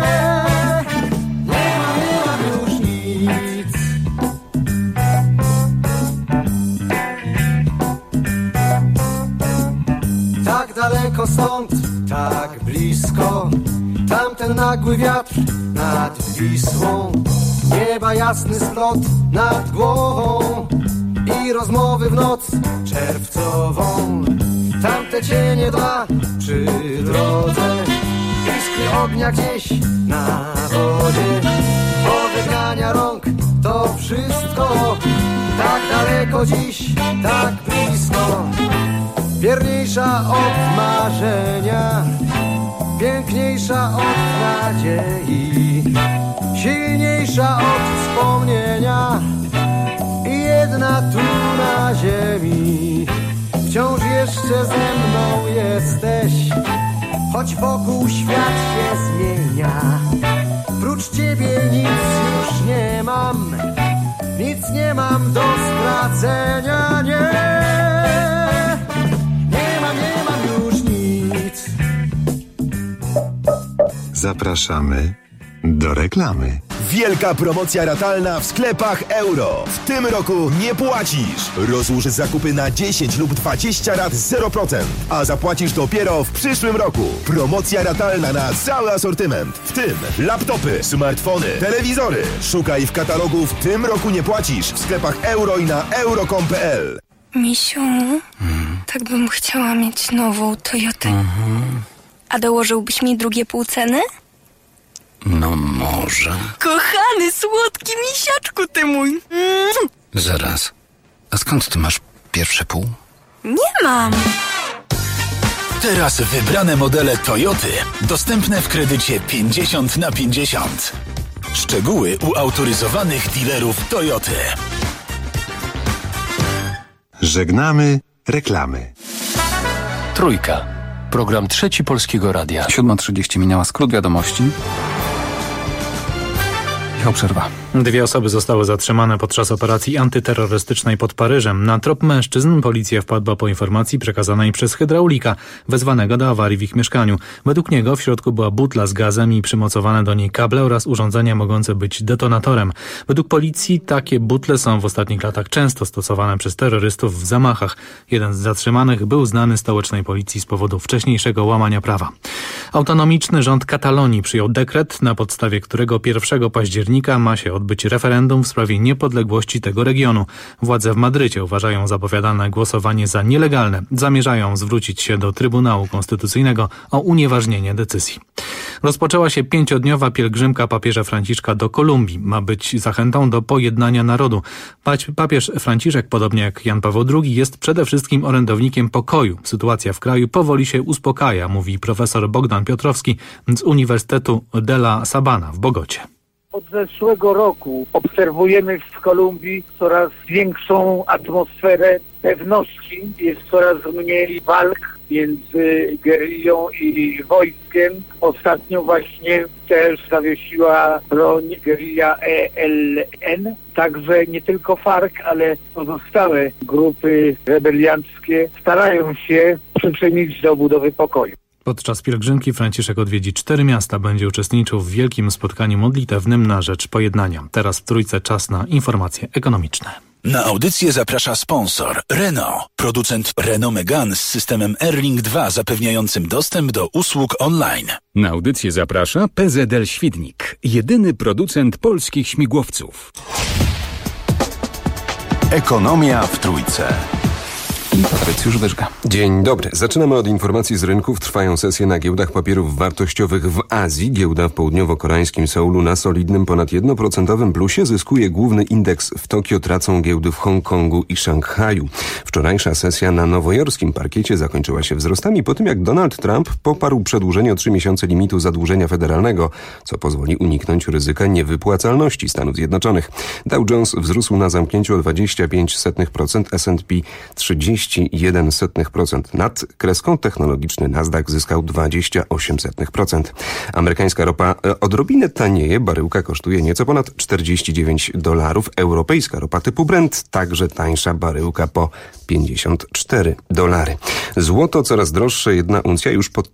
Tak daleko stąd, tak blisko, tamten nagły wiatr nad Wisłą. Nieba jasny splot nad głową i rozmowy w noc czerwcową. Tamte cienie dwa przy drodze, iskry ognia gdzieś na wodzie. Pożegnania rąk, to wszystko, tak daleko dziś, tak blisko. Wierniejsza od marzenia, piękniejsza od nadziei, silniejsza od wspomnienia i jedna tu na ziemi. Wciąż jeszcze ze mną jesteś, choć wokół świat się zmienia. Prócz ciebie nic już nie mam, nic nie mam do stracenia, nie. Nie mam już nic. Zapraszamy do reklamy. Wielka promocja ratalna w sklepach Euro. W tym roku nie płacisz. Rozłóż zakupy na 10 lub 20 rat 0%, a zapłacisz dopiero w przyszłym roku. Promocja ratalna na cały asortyment, w tym laptopy, smartfony, telewizory. Szukaj w katalogu W tym roku nie płacisz w sklepach Euro i na euro.com.pl. Misiu, tak bym chciała mieć nową Toyotę. A dołożyłbyś mi drugie pół ceny? No może. Kochany, słodki misiaczku ty mój. Zaraz. A skąd ty masz pierwsze pół? Nie mam. Teraz wybrane modele Toyoty dostępne w kredycie 50/50. Szczegóły u autoryzowanych dealerów Toyoty. Żegnamy reklamy. Trójka. Program Trzeci Polskiego Radia. 7:30 minęła, skrót wiadomości. Michał Przerwa. 2 osoby zostały zatrzymane podczas operacji antyterrorystycznej pod Paryżem. Na trop mężczyzn policja wpadła po informacji przekazanej przez hydraulika, wezwanego do awarii w ich mieszkaniu. Według niego w środku była butla z gazem i przymocowane do niej kable oraz urządzenia mogące być detonatorem. Według policji takie butle są w ostatnich latach często stosowane przez terrorystów w zamachach. Jeden z zatrzymanych był znany stołecznej policji z powodu wcześniejszego łamania prawa. Autonomiczny rząd Katalonii przyjął dekret, na podstawie którego 1 października ma się odbyć referendum w sprawie niepodległości tego regionu. Władze w Madrycie uważają zapowiadane głosowanie za nielegalne. Zamierzają zwrócić się do Trybunału Konstytucyjnego o unieważnienie decyzji. Rozpoczęła się 5-dniowa pielgrzymka papieża Franciszka do Kolumbii. Ma być zachętą do pojednania narodu. Papież Franciszek, podobnie jak Jan Paweł II, jest przede wszystkim orędownikiem pokoju. Sytuacja w kraju powoli się uspokaja, mówi profesor Bogdan Piotrowski z Uniwersytetu de la Sabana w Bogocie. Od zeszłego roku obserwujemy w Kolumbii coraz większą atmosferę pewności. Jest coraz mniej walk między gerillą i wojskiem. Ostatnio właśnie też zawiesiła broń gerilla ELN. Także nie tylko FARC, ale pozostałe grupy rebelianckie starają się przyczynić do budowy pokoju. Podczas pielgrzymki Franciszek odwiedzi 4 miasta, będzie uczestniczył w wielkim spotkaniu modlitewnym na rzecz pojednania. Teraz w Trójce czas na informacje ekonomiczne. Na audycję zaprasza sponsor Renault, producent Renault Megane z systemem Airlink 2 zapewniającym dostęp do usług online. Na audycję zaprasza PZL Świdnik, jedyny producent polskich śmigłowców. Ekonomia w Trójce. Patrycjusz Wyżga. Dzień dobry. Zaczynamy od informacji z rynków. Trwają sesje na giełdach papierów wartościowych w Azji. Giełda w południowo-koreańskim Seulu na solidnym ponad 1% plusie zyskuje główny indeks w Tokio, tracą giełdy w Hongkongu i Szanghaju. Wczorajsza sesja na nowojorskim parkiecie zakończyła się wzrostami po tym, jak Donald Trump poparł przedłużenie o 3 miesiące limitu zadłużenia federalnego, co pozwoli uniknąć ryzyka niewypłacalności Stanów Zjednoczonych. Dow Jones wzrósł na zamknięciu o 0,25%, S&P 31%. Nad kreską technologiczny Nasdaq zyskał 0,28%. Amerykańska ropa odrobinę tanieje, baryłka kosztuje nieco ponad $49. Europejska ropa typu Brent także tańsza, baryłka po $54. Złoto coraz droższe, 1 uncja już po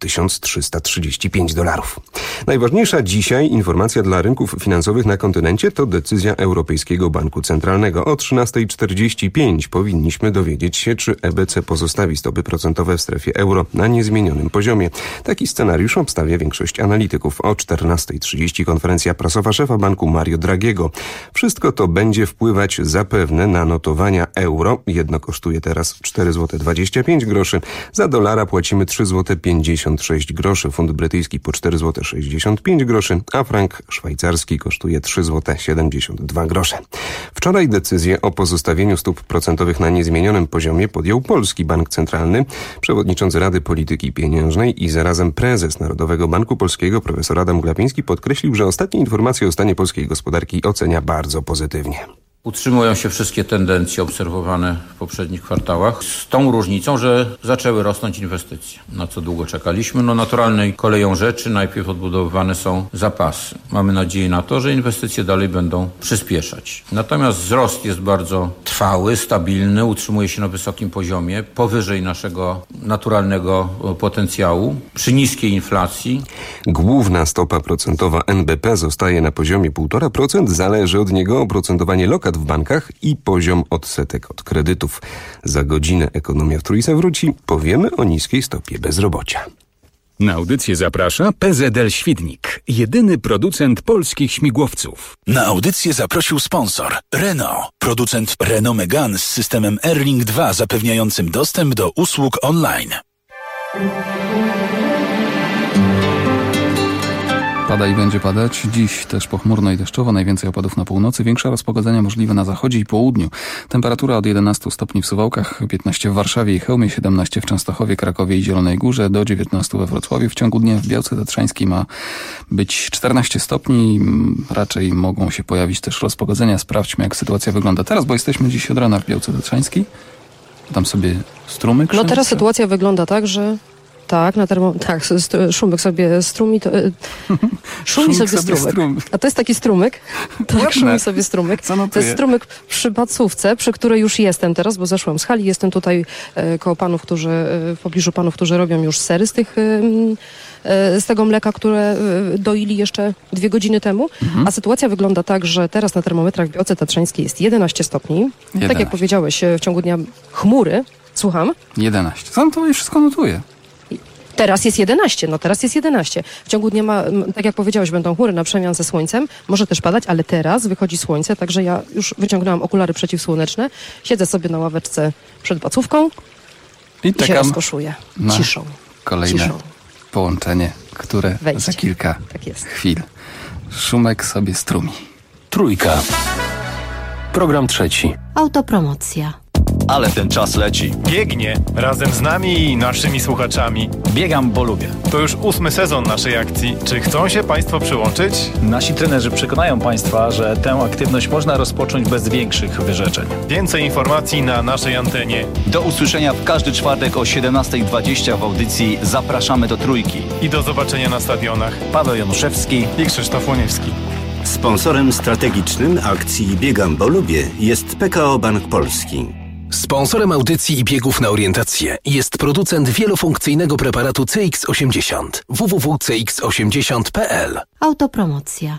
$1335. Najważniejsza dzisiaj informacja dla rynków finansowych na kontynencie to decyzja Europejskiego Banku Centralnego. O 13:45 powinniśmy dowiedzieć się, czy EBC pozostawi stopy procentowe w strefie euro na niezmienionym poziomie. Taki scenariusz obstawia większość analityków. O 14:30 konferencja prasowa szefa banku Mario Draghiego. Wszystko to będzie wpływać zapewne na notowania euro. Jedno kosztuje teraz 4,25 zł. Za dolara płacimy 3,56 zł. Funt brytyjski po 4,65 zł, a frank szwajcarski kosztuje 3,72 zł. Wczoraj decyzję o pozostawieniu stóp procentowych na niezmienionym poziomie podjął Polski Bank Centralny. Przewodniczący Rady Polityki Pieniężnej i zarazem prezes Narodowego Banku Polskiego profesor Adam Glapiński podkreślił, że ostatnie informacje o stanie polskiej gospodarki ocenia bardzo pozytywnie. Utrzymują się wszystkie tendencje obserwowane w poprzednich kwartałach, z tą różnicą, że zaczęły rosnąć inwestycje. Na co długo czekaliśmy? Naturalnej koleją rzeczy najpierw odbudowywane są zapasy. Mamy nadzieję na to, że inwestycje dalej będą przyspieszać. Natomiast wzrost jest bardzo trwały, stabilny, utrzymuje się na wysokim poziomie, powyżej naszego naturalnego potencjału, przy niskiej inflacji. Główna stopa procentowa NBP zostaje na poziomie 1,5%. Zależy od niego oprocentowanie lokat w bankach i poziom odsetek od kredytów. Za godzinę Ekonomia w Trójce wróci. Powiemy o niskiej stopie bezrobocia. Na audycję zaprasza PZL Świdnik, jedyny producent polskich śmigłowców. Na audycję zaprosił sponsor Renault, producent Renault Megane z systemem Airlink 2 zapewniającym dostęp do usług online. Pada i będzie padać. Dziś też pochmurno i deszczowo. Najwięcej opadów na północy. Większe rozpogodzenia możliwe na zachodzie i południu. Temperatura od 11 stopni w Suwałkach, 15 w Warszawie i Chełmie, 17 w Częstochowie, Krakowie i Zielonej Górze, do 19 we Wrocławiu. W ciągu dnia w Białce Tatrzańskiej ma być 14 stopni. Raczej mogą się pojawić też rozpogodzenia. Sprawdźmy, jak sytuacja wygląda teraz, bo jesteśmy dziś od rana w Białce Tatrzańskiej. Tam sobie strumyk. No teraz sytuacja wygląda tak, że Tak, Szumyk sobie strumi. Szumi sobie strumyk. A to jest taki strumyk. Tak, szumi sobie strumyk. To jest strumyk przy Bacówce, przy której już jestem teraz, bo zeszłam z hali. Jestem tutaj koło panów, w pobliżu panów, którzy robią już sery z tego mleka, które doili jeszcze 2 godziny temu. A sytuacja wygląda tak, że teraz na termometrach w Białce Tatrzańskiej jest 11 stopni. 11. Tak jak powiedziałeś, w ciągu dnia chmury. Słucham? 11. Sam to wszystko notuje. Teraz jest 11, teraz jest 11. W ciągu dnia, tak jak powiedziałeś, będą chmury na przemian ze słońcem. Może też padać, ale teraz wychodzi słońce, także ja już wyciągnęłam okulary przeciwsłoneczne. Siedzę sobie na ławeczce przed Bacówką i się rozkoszuję. Ciszą. Kolejne połączenie, które za kilka chwil. Szumek sobie strumi. Trójka. Program 3. Autopromocja. Ale ten czas leci. Biegnie razem z nami i naszymi słuchaczami. Biegam, bo lubię. To już 8. sezon naszej akcji. Czy chcą się Państwo przyłączyć? Nasi trenerzy przekonają Państwa, że tę aktywność można rozpocząć bez większych wyrzeczeń. Więcej informacji na naszej antenie. Do usłyszenia w każdy czwartek o 17:20 w audycji Zapraszamy do Trójki. I do zobaczenia na stadionach. Paweł Januszewski i Krzysztof Łoniewski. Sponsorem strategicznym akcji Biegam, bo lubię jest PKO Bank Polski. Sponsorem audycji i biegów na orientację jest producent wielofunkcyjnego preparatu CX80 www.cx80.pl. Autopromocja.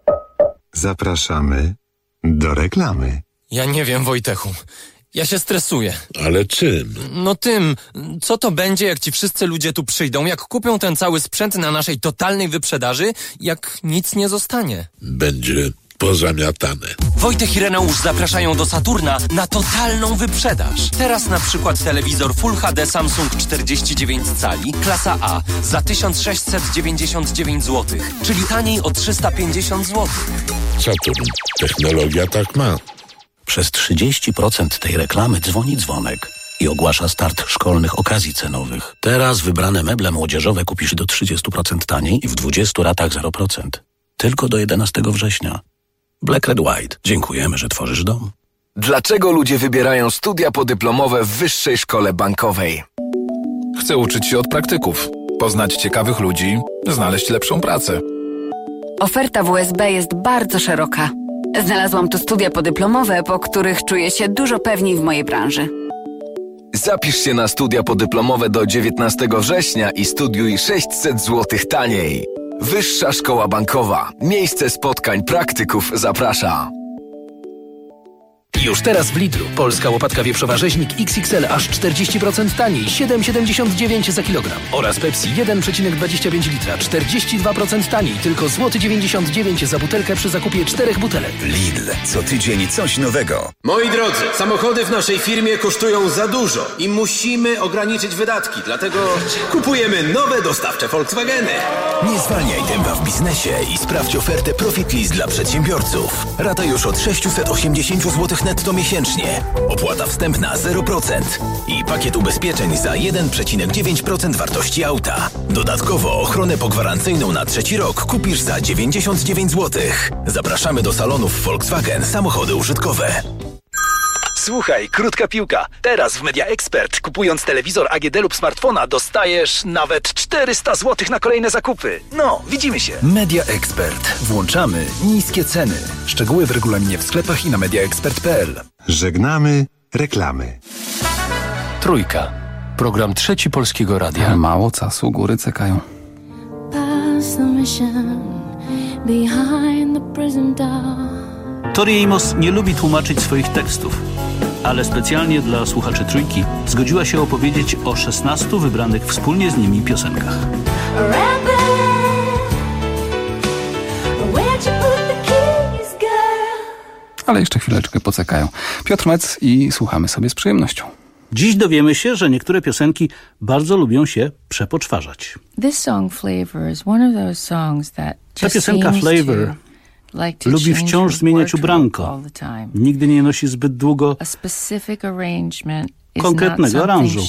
Zapraszamy do reklamy. Ja nie wiem, Wojtechu. Ja się stresuję. Ale czym? No tym, co to będzie, jak ci wszyscy ludzie tu przyjdą, jak kupią ten cały sprzęt na naszej totalnej wyprzedaży, jak nic nie zostanie. Będzie pozamiatane. Wojtek i Reneusz zapraszają do Saturna na totalną wyprzedaż. Teraz na przykład telewizor Full HD Samsung 49 cali, klasa A za 1699 zł, czyli taniej o 350 zł. Saturn. Technologia tak ma. Przez 30% tej reklamy dzwoni dzwonek i ogłasza start szkolnych okazji cenowych. Teraz wybrane meble młodzieżowe kupisz do 30% taniej i w 20 ratach 0%. Tylko do 11 września. Black Red White. Dziękujemy, że tworzysz dom. Dlaczego ludzie wybierają studia podyplomowe w Wyższej Szkole Bankowej? Chcę uczyć się od praktyków, poznać ciekawych ludzi, znaleźć lepszą pracę. Oferta WSB jest bardzo szeroka. Znalazłam tu studia podyplomowe, po których czuję się dużo pewniej w mojej branży. Zapisz się na studia podyplomowe do 19 września i studiuj 600 zł taniej. Wyższa Szkoła Bankowa. Miejsce spotkań praktyków zaprasza. Już teraz w Lidlu polska łopatka wieprzowa rzeźnik XXL aż 40% taniej, 7,79 za kilogram. Oraz Pepsi 1,25 litra, 42% taniej, tylko złoty 99 za butelkę przy zakupie 4 butelek. Lidl. Co tydzień coś nowego. Moi drodzy, samochody w naszej firmie kosztują za dużo i musimy ograniczyć wydatki, dlatego kupujemy nowe dostawcze Volkswageny. Nie zwalniaj tempa w biznesie i sprawdź ofertę Profit List dla przedsiębiorców. Rata już od 680 zł netto miesięcznie. Opłata wstępna 0% i pakiet ubezpieczeń za 1,9% wartości auta. Dodatkowo ochronę pogwarancyjną na 3. rok kupisz za 99 zł. Zapraszamy do salonów Volkswagen Samochody Użytkowe. Słuchaj, krótka piłka. Teraz w Media Expert, kupując telewizor AGD lub smartfona, dostajesz nawet 400 zł na kolejne zakupy. No, widzimy się. Media Expert. Włączamy niskie ceny. Szczegóły w regulaminie w sklepach i na mediaexpert.pl. Żegnamy reklamy. Trójka. Program 3 Polskiego Radia. Mało czasu, góry cekają. Tori Amos nie lubi tłumaczyć swoich tekstów, ale specjalnie dla słuchaczy Trójki zgodziła się opowiedzieć o 16 wybranych wspólnie z nimi piosenkach. Ale jeszcze chwileczkę pocekają. Piotr Mec i słuchamy sobie z przyjemnością. Dziś dowiemy się, że niektóre piosenki bardzo lubią się przepoczwarzać. Ta piosenka Flavor lubi wciąż zmieniać ubranko. Nigdy nie nosi zbyt długo konkretnego aranżu.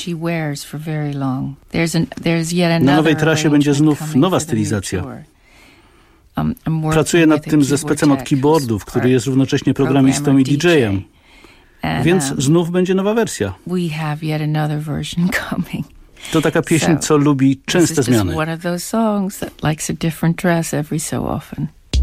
Na nowej trasie będzie znów nowa stylizacja. Pracuję nad tym ze specem od keyboardów, który jest równocześnie programistą i DJ-em. Więc znów będzie nowa wersja. To taka pieśń, co lubi częste zmiany. One of those songs that likes a different dress every so often.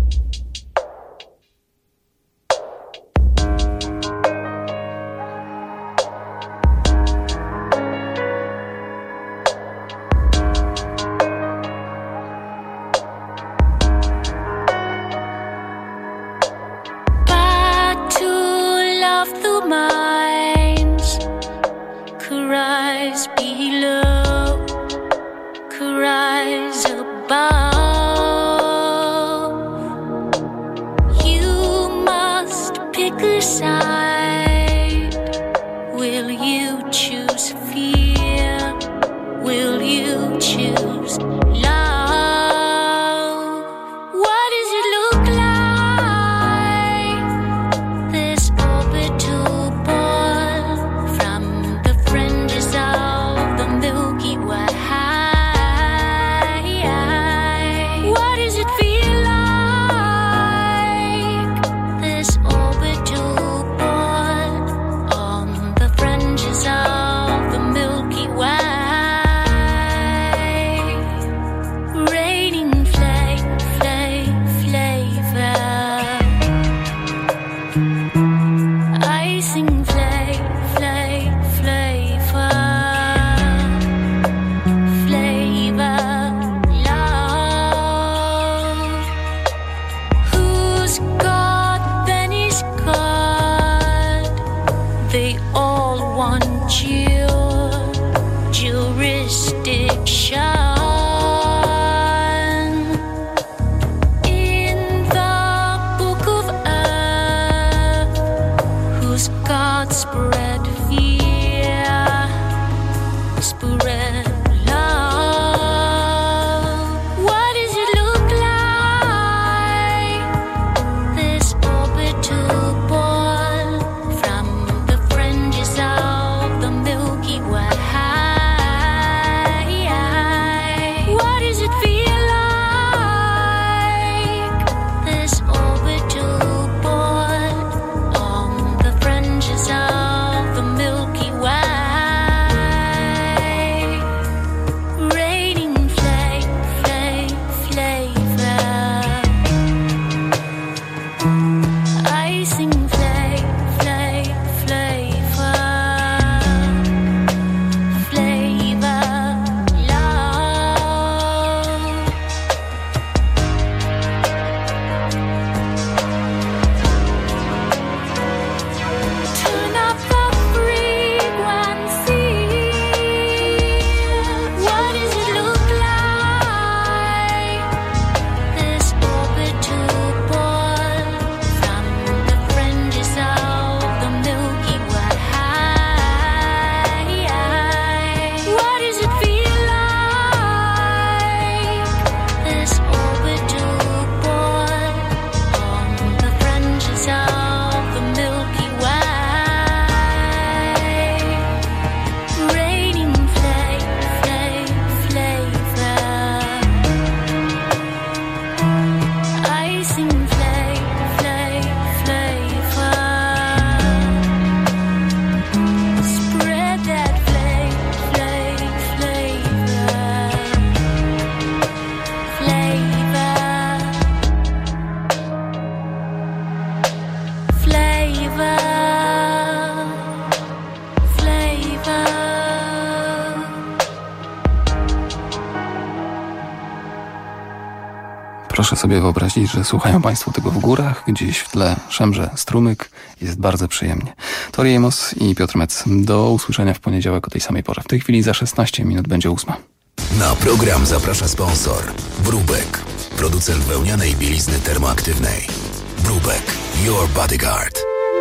Proszę sobie wyobrazić, że słuchają Państwo tego w górach, gdzieś w tle szemrze strumyk, jest bardzo przyjemnie. Tori Amos i Piotr Mec. Do usłyszenia w poniedziałek o tej samej porze. W tej chwili za 16 minut będzie 8. Na program zaprasza sponsor Brubek, producent wełnianej bielizny termoaktywnej. Brubek, your bodyguard.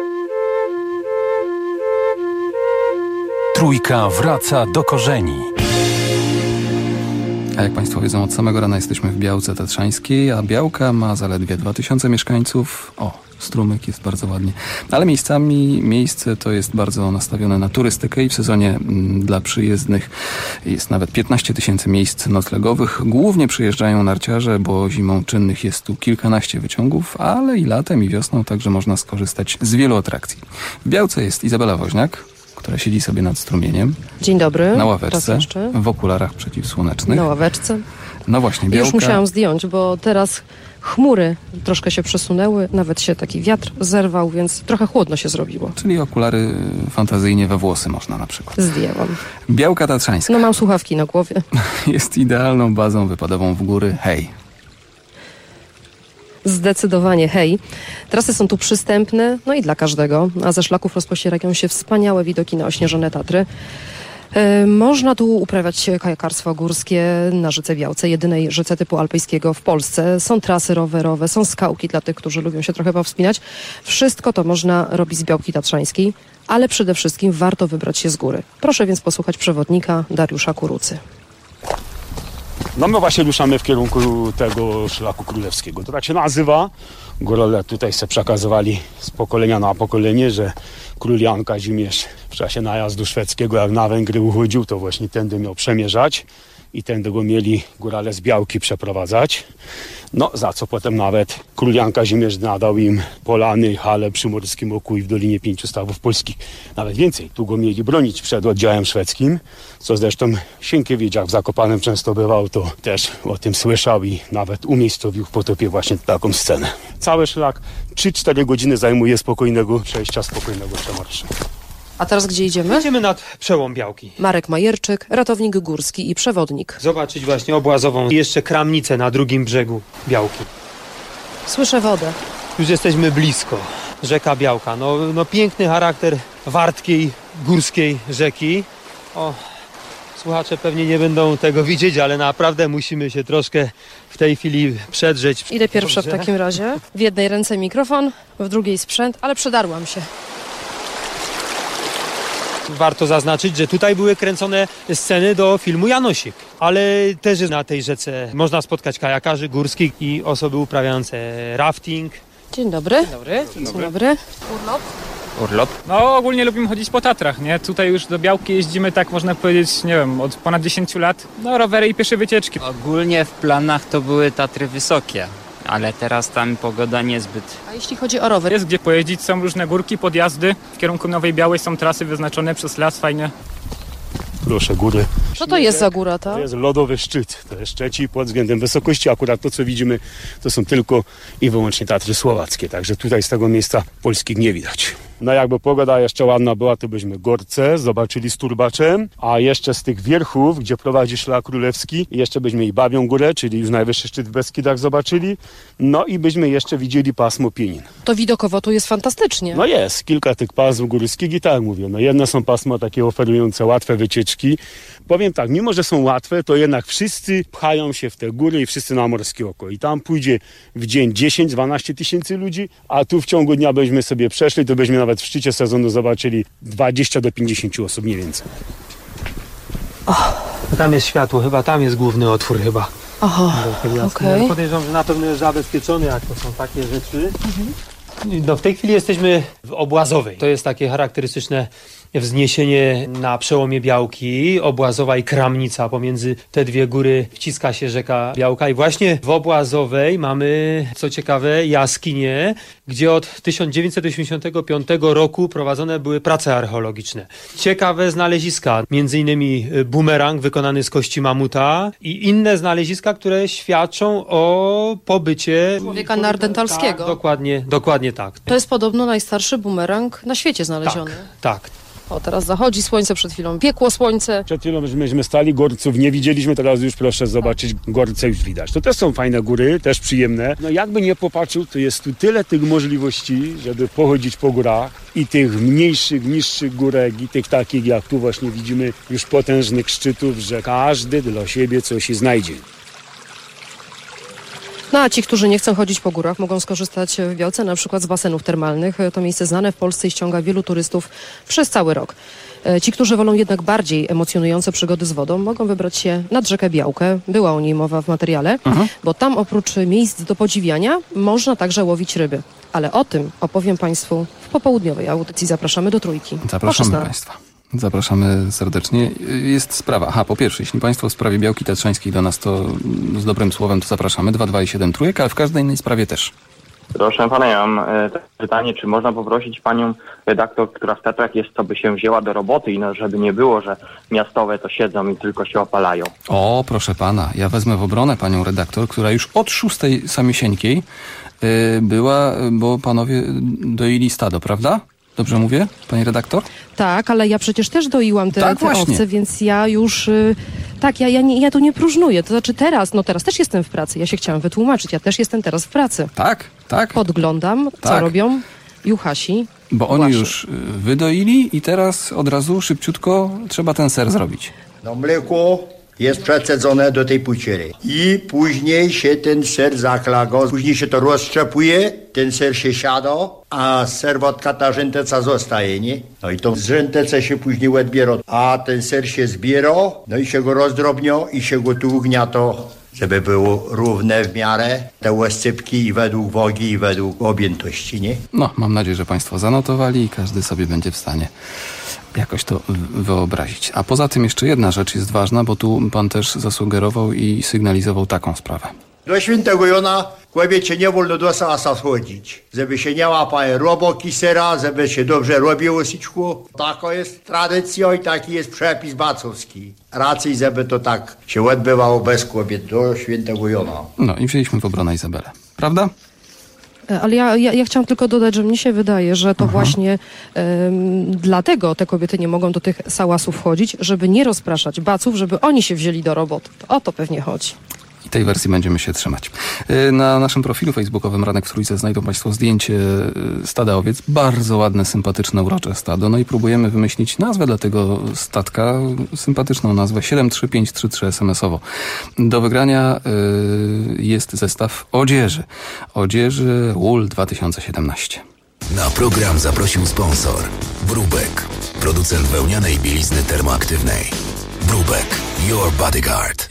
Trójka wraca do korzeni. A jak Państwo wiedzą, od samego rana jesteśmy w Białce Tatrzańskiej, a Białka ma zaledwie 2000 mieszkańców. Strumyk jest bardzo ładnie. Ale miejsce to jest bardzo nastawione na turystykę i w sezonie dla przyjezdnych jest nawet 15 000 miejsc noclegowych. Głównie przyjeżdżają narciarze, bo zimą czynnych jest tu kilkanaście wyciągów, ale i latem i wiosną także można skorzystać z wielu atrakcji. W Białce jest Izabela Woźniak. która siedzi sobie nad strumieniem. Dzień dobry. Na ławeczce, w okularach przeciwsłonecznych. Na ławeczce. No właśnie, białka. Już musiałam zdjąć, bo teraz chmury troszkę się przesunęły, nawet się taki wiatr zerwał, więc trochę chłodno się zrobiło. Czyli okulary fantazyjnie we włosy można na przykład. Zdjęłam. Białka Tatrzańska. No mam słuchawki na głowie. Jest idealną bazą wypadową w góry. Hej. Zdecydowanie hej. Trasy są tu przystępne, no i dla każdego, a ze szlaków rozpościerają się wspaniałe widoki na ośnieżone Tatry. Można tu uprawiać kajakarstwo górskie na rzece Białce, jedynej rzece typu alpejskiego w Polsce. Są trasy rowerowe, są skałki dla tych, którzy lubią się trochę powspinać. Wszystko to można robić z Białki Tatrzańskiej, ale przede wszystkim warto wybrać się z góry. Proszę więc posłuchać przewodnika Dariusza Kurucy. No my właśnie ruszamy w kierunku tego szlaku królewskiego. To tak się nazywa. Górale tutaj se przekazywali z pokolenia na pokolenie, że król Jan Kazimierz w czasie najazdu szwedzkiego, jak na Węgry uchodził, to właśnie tędy miał przemierzać i tędy go mieli górale z Białki przeprowadzać. No za co potem nawet król Jan Kazimierz nadał im polany, hale przy Morskim Oku i w Dolinie Pięciu Stawów Polskich. Nawet więcej, tu go mieli bronić przed oddziałem szwedzkim, co zresztą Sienkiewicz, jak w Zakopanem często bywał, to też o tym słyszał i nawet umiejscowił w Potopie właśnie taką scenę. Cały szlak 3-4 godziny zajmuje spokojnego przejścia, spokojnego przemarszu. A teraz gdzie idziemy? Idziemy nad przełom Białki. Marek Majerczyk, ratownik górski i przewodnik. Zobaczyć właśnie obłazową i jeszcze kramnicę na drugim brzegu Białki. Słyszę wodę. Już jesteśmy blisko. Rzeka Białka. No piękny charakter wartkiej, górskiej rzeki. O, słuchacze pewnie nie będą tego widzieć, ale naprawdę musimy się troszkę w tej chwili przedrzeć. Idę pierwsza w takim razie. W jednej ręce mikrofon, w drugiej sprzęt, ale przedarłam się. Warto zaznaczyć, że tutaj były kręcone sceny do filmu Janosik, ale też na tej rzece można spotkać kajakarzy górskich i osoby uprawiające rafting. Dzień dobry. Dzień dobry. Dzień dobry. Urlop? No ogólnie lubimy chodzić po Tatrach, nie? Tutaj już do Białki jeździmy, tak można powiedzieć, nie wiem, od ponad 10 lat. No rowery i piesze wycieczki. Ogólnie w planach to były Tatry Wysokie, ale teraz tam pogoda niezbyt. A jeśli chodzi o rower? Jest gdzie pojeździć, są różne górki, podjazdy. W kierunku Nowej Białej są trasy wyznaczone przez las, fajnie. Proszę, góry. Co to jest za góra ta? To jest lodowy szczyt. To jest Szczecin pod względem wysokości. Akurat to, co widzimy, to są tylko i wyłącznie Tatry Słowackie. Także tutaj z tego miejsca Polskich nie widać. No jakby pogoda jeszcze ładna była, to byśmy Gorce zobaczyli z turbaczem, a jeszcze z tych wierchów, gdzie prowadzi szlak królewski, jeszcze byśmy i Babią Górę, czyli już najwyższy szczyt w Beskidach zobaczyli. No i byśmy jeszcze widzieli pasmo Pienin. To widokowo tu jest fantastycznie. No jest, kilka tych pasm górskich i tak mówię. No jedne są pasma takie oferujące łatwe wycieczki. Powiem tak, mimo że są łatwe, to jednak wszyscy pchają się w te góry i wszyscy na Morskie Oko. I tam pójdzie w dzień 10-12 tysięcy ludzi, a tu w ciągu dnia byśmy sobie przeszli, to byśmy nawet w szczycie sezonu zobaczyli 20 do 50 osób, nie więcej. Tam jest światło, chyba tam jest główny otwór chyba. Aha, okej. Podejrzewam, że na pewno jest zabezpieczony, jak to są takie rzeczy. No, w tej chwili jesteśmy w Obłazowej. To jest takie charakterystyczne wzniesienie na przełomie Białki, Obłazowa i Kramnica. Pomiędzy te dwie góry wciska się rzeka Białka i właśnie w Obłazowej mamy, co ciekawe, jaskinie, gdzie od 1985 roku prowadzone były prace archeologiczne. Ciekawe znaleziska, między innymi bumerang wykonany z kości mamuta i inne znaleziska, które świadczą o pobycie człowieka neandertalskiego. Tak, dokładnie tak. To jest podobno najstarszy bumerang na świecie znaleziony. Tak. O, teraz zachodzi słońce, przed chwilą piekło słońce. Przed chwilą myśmy stali, Gorców nie widzieliśmy, teraz już proszę zobaczyć, Gorce już widać. To też są fajne góry, też przyjemne. No jakby nie popatrzył, to jest tu tyle tych możliwości, żeby pochodzić po górach i tych mniejszych, niższych górek i tych takich, jak tu właśnie widzimy, już potężnych szczytów, że każdy dla siebie coś znajdzie. No a ci, którzy nie chcą chodzić po górach, mogą skorzystać w Białce na przykład z basenów termalnych. To miejsce znane w Polsce i ściąga wielu turystów przez cały rok. Ci, którzy wolą jednak bardziej emocjonujące przygody z wodą, mogą wybrać się nad rzekę Białkę. Była o niej mowa w materiale, bo tam oprócz miejsc do podziwiania można także łowić ryby. Ale o tym opowiem Państwu w popołudniowej audycji. Zapraszamy do Trójki. Zapraszamy Państwa. Zapraszamy serdecznie. Jest sprawa. Po pierwsze, jeśli Państwo w sprawie Białki Tatrzańskiej do nas, to z dobrym słowem to zapraszamy. 227 Trójka, ale w każdej innej sprawie też. Proszę pana, ja mam pytanie, czy można poprosić panią redaktor, która w Tatrach jest, co by się wzięła do roboty i no, żeby nie było, że miastowe to siedzą i tylko się opalają. O, proszę pana, ja wezmę w obronę panią redaktor, która już od 6 samiusieńkiej była, bo panowie doili stado, prawda? Dobrze mówię, pani redaktor? Tak, ale ja przecież też doiłam te owce, więc ja już... Ja tu nie próżnuję. To znaczy teraz też jestem w pracy. Ja się chciałam wytłumaczyć. Ja też jestem teraz w pracy. Tak. Podglądam, co robią juchasi. Bo oni już wydoili i teraz od razu szybciutko trzeba ten ser zrobić. No mleko jest przecedzone do tej płciery. I później się ten ser zaklaga. Później się to rozczepuje, ten ser się siada, a serwotka ta rzęteca zostaje, nie? No i to z rzętece się później odbiera. A ten ser się zbiera, no i się go rozdrobnia i się go tu ugniato, żeby było równe w miarę te łoscypki i według wagi i według objętości, nie? No, mam nadzieję, że państwo zanotowali i każdy sobie będzie w stanie jakoś to wyobrazić. A poza tym jeszcze jedna rzecz jest ważna, bo tu pan też zasugerował i sygnalizował taką sprawę. Do Świętego Jona kobiecie nie wolno do sasa wchodzić, żeby się nie łapał roboki sera, żeby się dobrze robiło syćku. Taka jest tradycja i taki jest przepis bacowski. Raczej, żeby to tak się odbywało bez kobiet do Świętego Jona. No i wzięliśmy w obronę Izabelę, prawda? Ale ja chciałam tylko dodać, że mnie się wydaje, że to właśnie dlatego te kobiety nie mogą do tych sałasów wchodzić, żeby nie rozpraszać baców, żeby oni się wzięli do roboty. O to pewnie chodzi. I tej wersji będziemy się trzymać. Na naszym profilu facebookowym Ranek w Trójce znajdą państwo zdjęcie stada owiec. Bardzo ładne, sympatyczne, urocze stado. No i próbujemy wymyślić nazwę dla tego stadka. Sympatyczną nazwę 73533 SMS-owo. Do wygrania jest zestaw odzieży. Odzieży Wool 2017. Na program zaprosił sponsor Brubek, producent wełnianej bielizny termoaktywnej. Brubek, your bodyguard.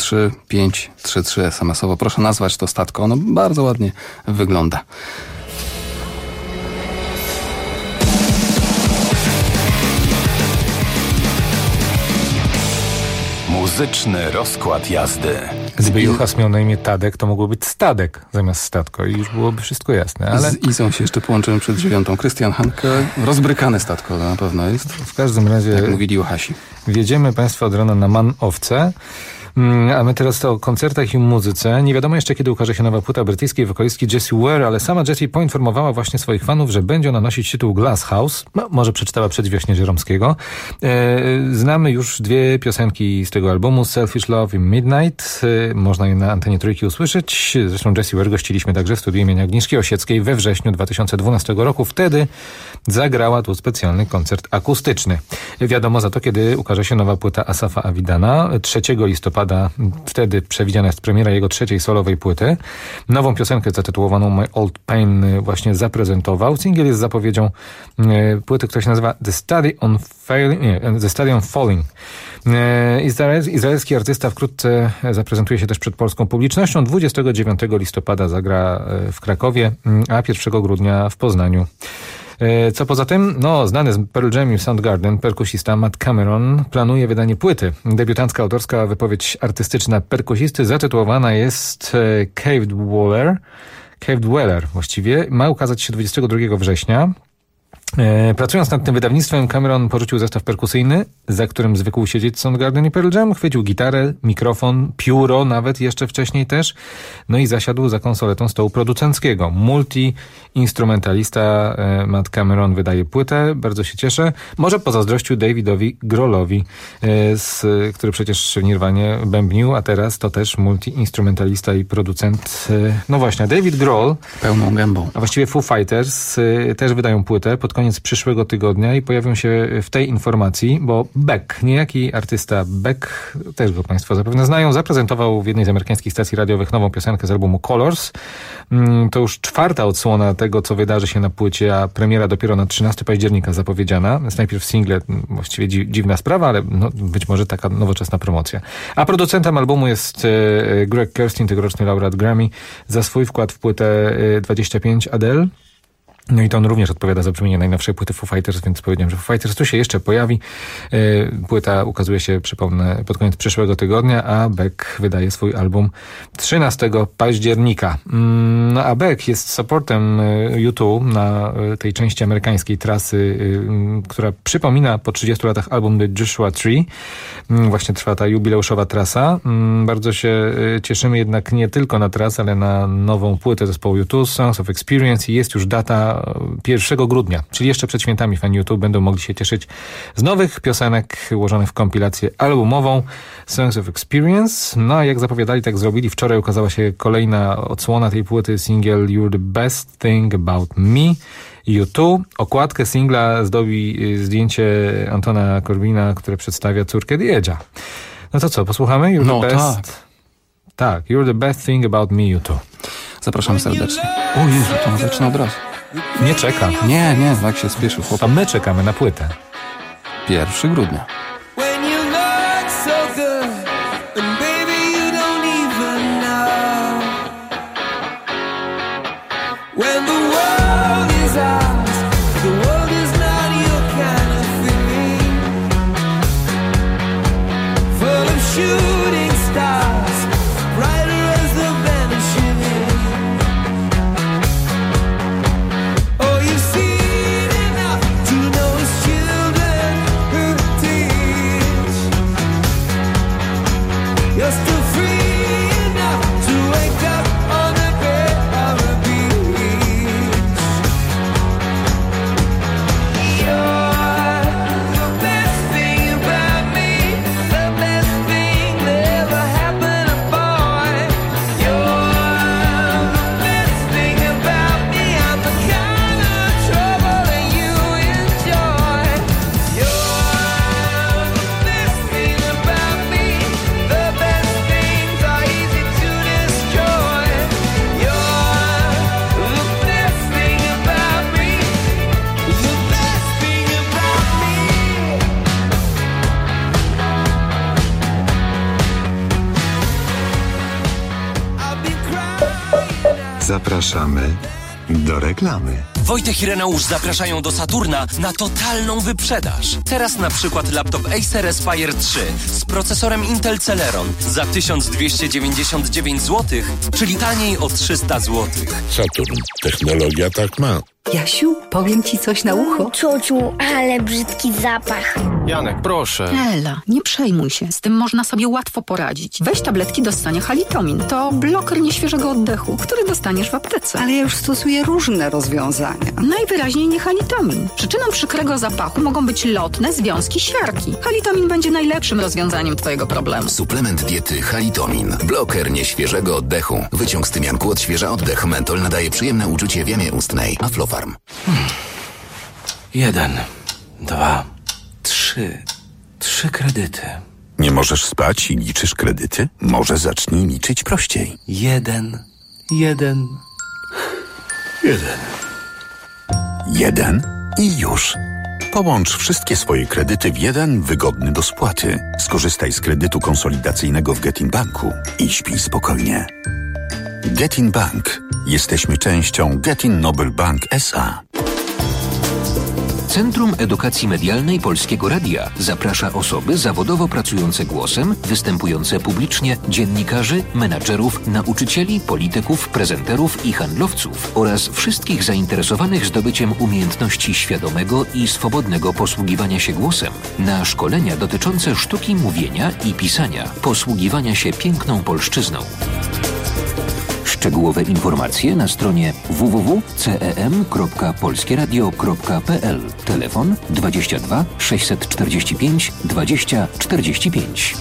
73533 SMS-owo. Proszę nazwać to statko. Ono bardzo ładnie wygląda. Muzyczny rozkład jazdy. Gdyby juchas miał na imię Tadek, to mogło być Stadek zamiast Statko i już byłoby wszystko jasne. Ale... Z Izą się jeszcze połączymy przed 9. Krystian Hanke. Rozbrykane statko na pewno jest. W każdym razie... Jak mówili Juchasi. Wjedziemy państwa od rana na Man-owce. A my teraz to o koncertach i muzyce. Nie wiadomo jeszcze, kiedy ukaże się nowa płyta brytyjskiej wokalistki Jessie Ware, ale sama Jessie poinformowała właśnie swoich fanów, że będzie ona nosić tytuł Glass House. No, może przeczytała Przedwiośnie Żeromskiego. Znamy już 2 piosenki z tego albumu, Selfish Love i Midnight. Można je na antenie Trójki usłyszeć. Zresztą Jessie Ware gościliśmy także w studiu imienia Agnieszki Osieckiej we wrześniu 2012 roku. Wtedy zagrała tu specjalny koncert akustyczny. Wiadomo za to, kiedy ukaże się nowa płyta Asafa Avidana. 3 listopada wtedy przewidziana jest premiera jego 3. solowej płyty. Nową piosenkę zatytułowaną My Old Pain właśnie zaprezentował. Singiel jest zapowiedzią płyty, która się nazywa The Study on Falling. Izraelski artysta wkrótce zaprezentuje się też przed polską publicznością. 29 listopada zagra w Krakowie, a 1 grudnia w Poznaniu. Co poza tym? No, znany z Pearl Jam i Soundgarden perkusista Matt Cameron planuje wydanie płyty. Debiutancka autorska wypowiedź artystyczna perkusisty zatytułowana jest Cave Dweller właściwie. Ma ukazać się 22 września. Pracując nad tym wydawnictwem, Cameron porzucił zestaw perkusyjny, za którym zwykł siedzieć Soundgarden i Pearl Jam, chwycił gitarę, mikrofon, pióro nawet jeszcze wcześniej też, no i zasiadł za konsoletą stołu producenckiego. Multi-instrumentalista Matt Cameron wydaje płytę, bardzo się cieszę. Może pozazdrościł Davidowi Grohlowi, który przecież w Nirwanie bębnił, a teraz to też multi-instrumentalista i producent. No właśnie, David Grohl, pełną gębą, a właściwie Foo Fighters też wydają płytę pod koniec przyszłego tygodnia i pojawią się w tej informacji, bo Beck, niejaki artysta Beck, też go państwo zapewne znają, zaprezentował w jednej z amerykańskich stacji radiowych nową piosenkę z albumu Colors. To już 4. odsłona tego, co wydarzy się na płycie, a premiera dopiero na 13 października zapowiedziana. Jest najpierw single, właściwie dziwna sprawa, ale no, być może taka nowoczesna promocja. A producentem albumu jest Greg Kurstin, tegoroczny laureat Grammy, za swój wkład w płytę 25 Adele. No i to on również odpowiada za brzmienie najnowszej płyty Foo Fighters, więc powiedziałem, że Foo Fighters tu się jeszcze pojawi. Płyta ukazuje się, przypomnę, pod koniec przyszłego tygodnia, a Beck wydaje swój album 13 października. No a Beck jest supportem U2 na tej części amerykańskiej trasy, która przypomina po 30 latach album The Joshua Tree. Właśnie trwa ta jubileuszowa trasa. Bardzo się cieszymy jednak nie tylko na trasę, ale na nową płytę zespołu U2, Songs of Experience, i jest już data 1 grudnia, czyli jeszcze przed świętami fani YouTube będą mogli się cieszyć z nowych piosenek ułożonych w kompilację albumową Songs of Experience. No a jak zapowiadali, tak zrobili. Wczoraj ukazała się kolejna odsłona tej płyty, singiel You're the Best Thing About Me, U2. Okładkę singla zdobi zdjęcie Antona Corbina, które przedstawia córkę The Edge'a. No to co, posłuchamy? You're the best... Tak, You're the Best Thing About Me, U2. Zapraszam serdecznie. O Jezu, to zaczyna od razu. Nie czeka. Nie, tak się spieszył chłopak. A my czekamy na płytę. 1 grudnia. Zapraszamy do reklamy. Wojtek i Reneusz zapraszają do Saturna na totalną wyprzedaż. Teraz na przykład laptop Acer Aspire 3 z procesorem Intel Celeron za 1299 zł, czyli taniej o 300 zł. Saturn. Technologia tak ma. Jasiu, powiem ci coś na ucho. Ciociu, ale brzydki zapach. Janek, proszę. Ela, nie przejmuj się. Z tym można sobie łatwo poradzić. Weź tabletki do ssania Halitomin. To bloker nieświeżego oddechu, który dostaniesz w aptece. Ale ja już stosuję różne rozwiązania. Najwyraźniej nie Halitomin. Przyczyną przykrego zapachu mogą być lotne związki siarki. Halitomin będzie najlepszym rozwiązaniem twojego problemu. Suplement diety Halitomin. Bloker nieświeżego oddechu. Wyciąg z tymianku odświeża oddech. Mentol nadaje przyjemne uczucie w jamie ustnej. Aflofarm. 1, 2, 3. 3 kredyty. Nie możesz spać i liczysz kredyty? Może zacznij liczyć prościej. 1. 1 i już. Połącz wszystkie swoje kredyty w jeden wygodny do spłaty. Skorzystaj z kredytu konsolidacyjnego w Getin Banku i śpij spokojnie. Getin Bank. Jesteśmy częścią Getin Nobel Bank S.A. Centrum Edukacji Medialnej Polskiego Radia zaprasza osoby zawodowo pracujące głosem, występujące publicznie, dziennikarzy, menadżerów, nauczycieli, polityków, prezenterów i handlowców oraz wszystkich zainteresowanych zdobyciem umiejętności świadomego i swobodnego posługiwania się głosem na szkolenia dotyczące sztuki mówienia i pisania, posługiwania się piękną polszczyzną. Szczegółowe informacje na stronie www.cem.polskieradio.pl. Telefon 22 645 20 45.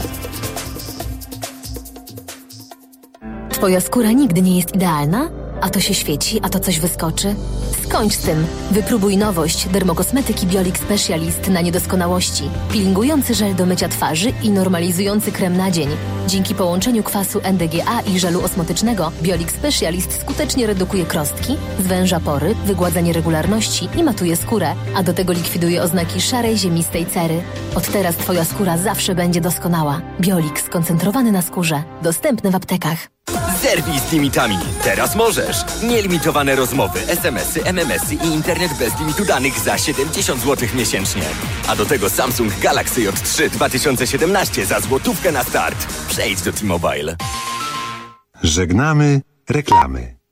Twoja skóra nigdy nie jest idealna? A to się świeci, a to coś wyskoczy? Skończ z tym. Wypróbuj nowość Dermokosmetyki Biolix Specialist na niedoskonałości. Peelingujący żel do mycia twarzy i normalizujący krem na dzień. Dzięki połączeniu kwasu NDGA i żelu osmotycznego Biolix Specialist skutecznie redukuje krostki, zwęża pory, wygładza nieregularności i matuje skórę, a do tego likwiduje oznaki szarej, ziemistej cery. Od teraz Twoja skóra zawsze będzie doskonała. Biolix skoncentrowany na skórze. Dostępny w aptekach. Zerwij z limitami. Teraz możesz. Nielimitowane rozmowy, SMS-y, MMS-y i internet bez limitu danych za 70 zł miesięcznie. A do tego Samsung Galaxy J3 2017 za złotówkę na start. Przejdź do T-Mobile. Żegnamy reklamy.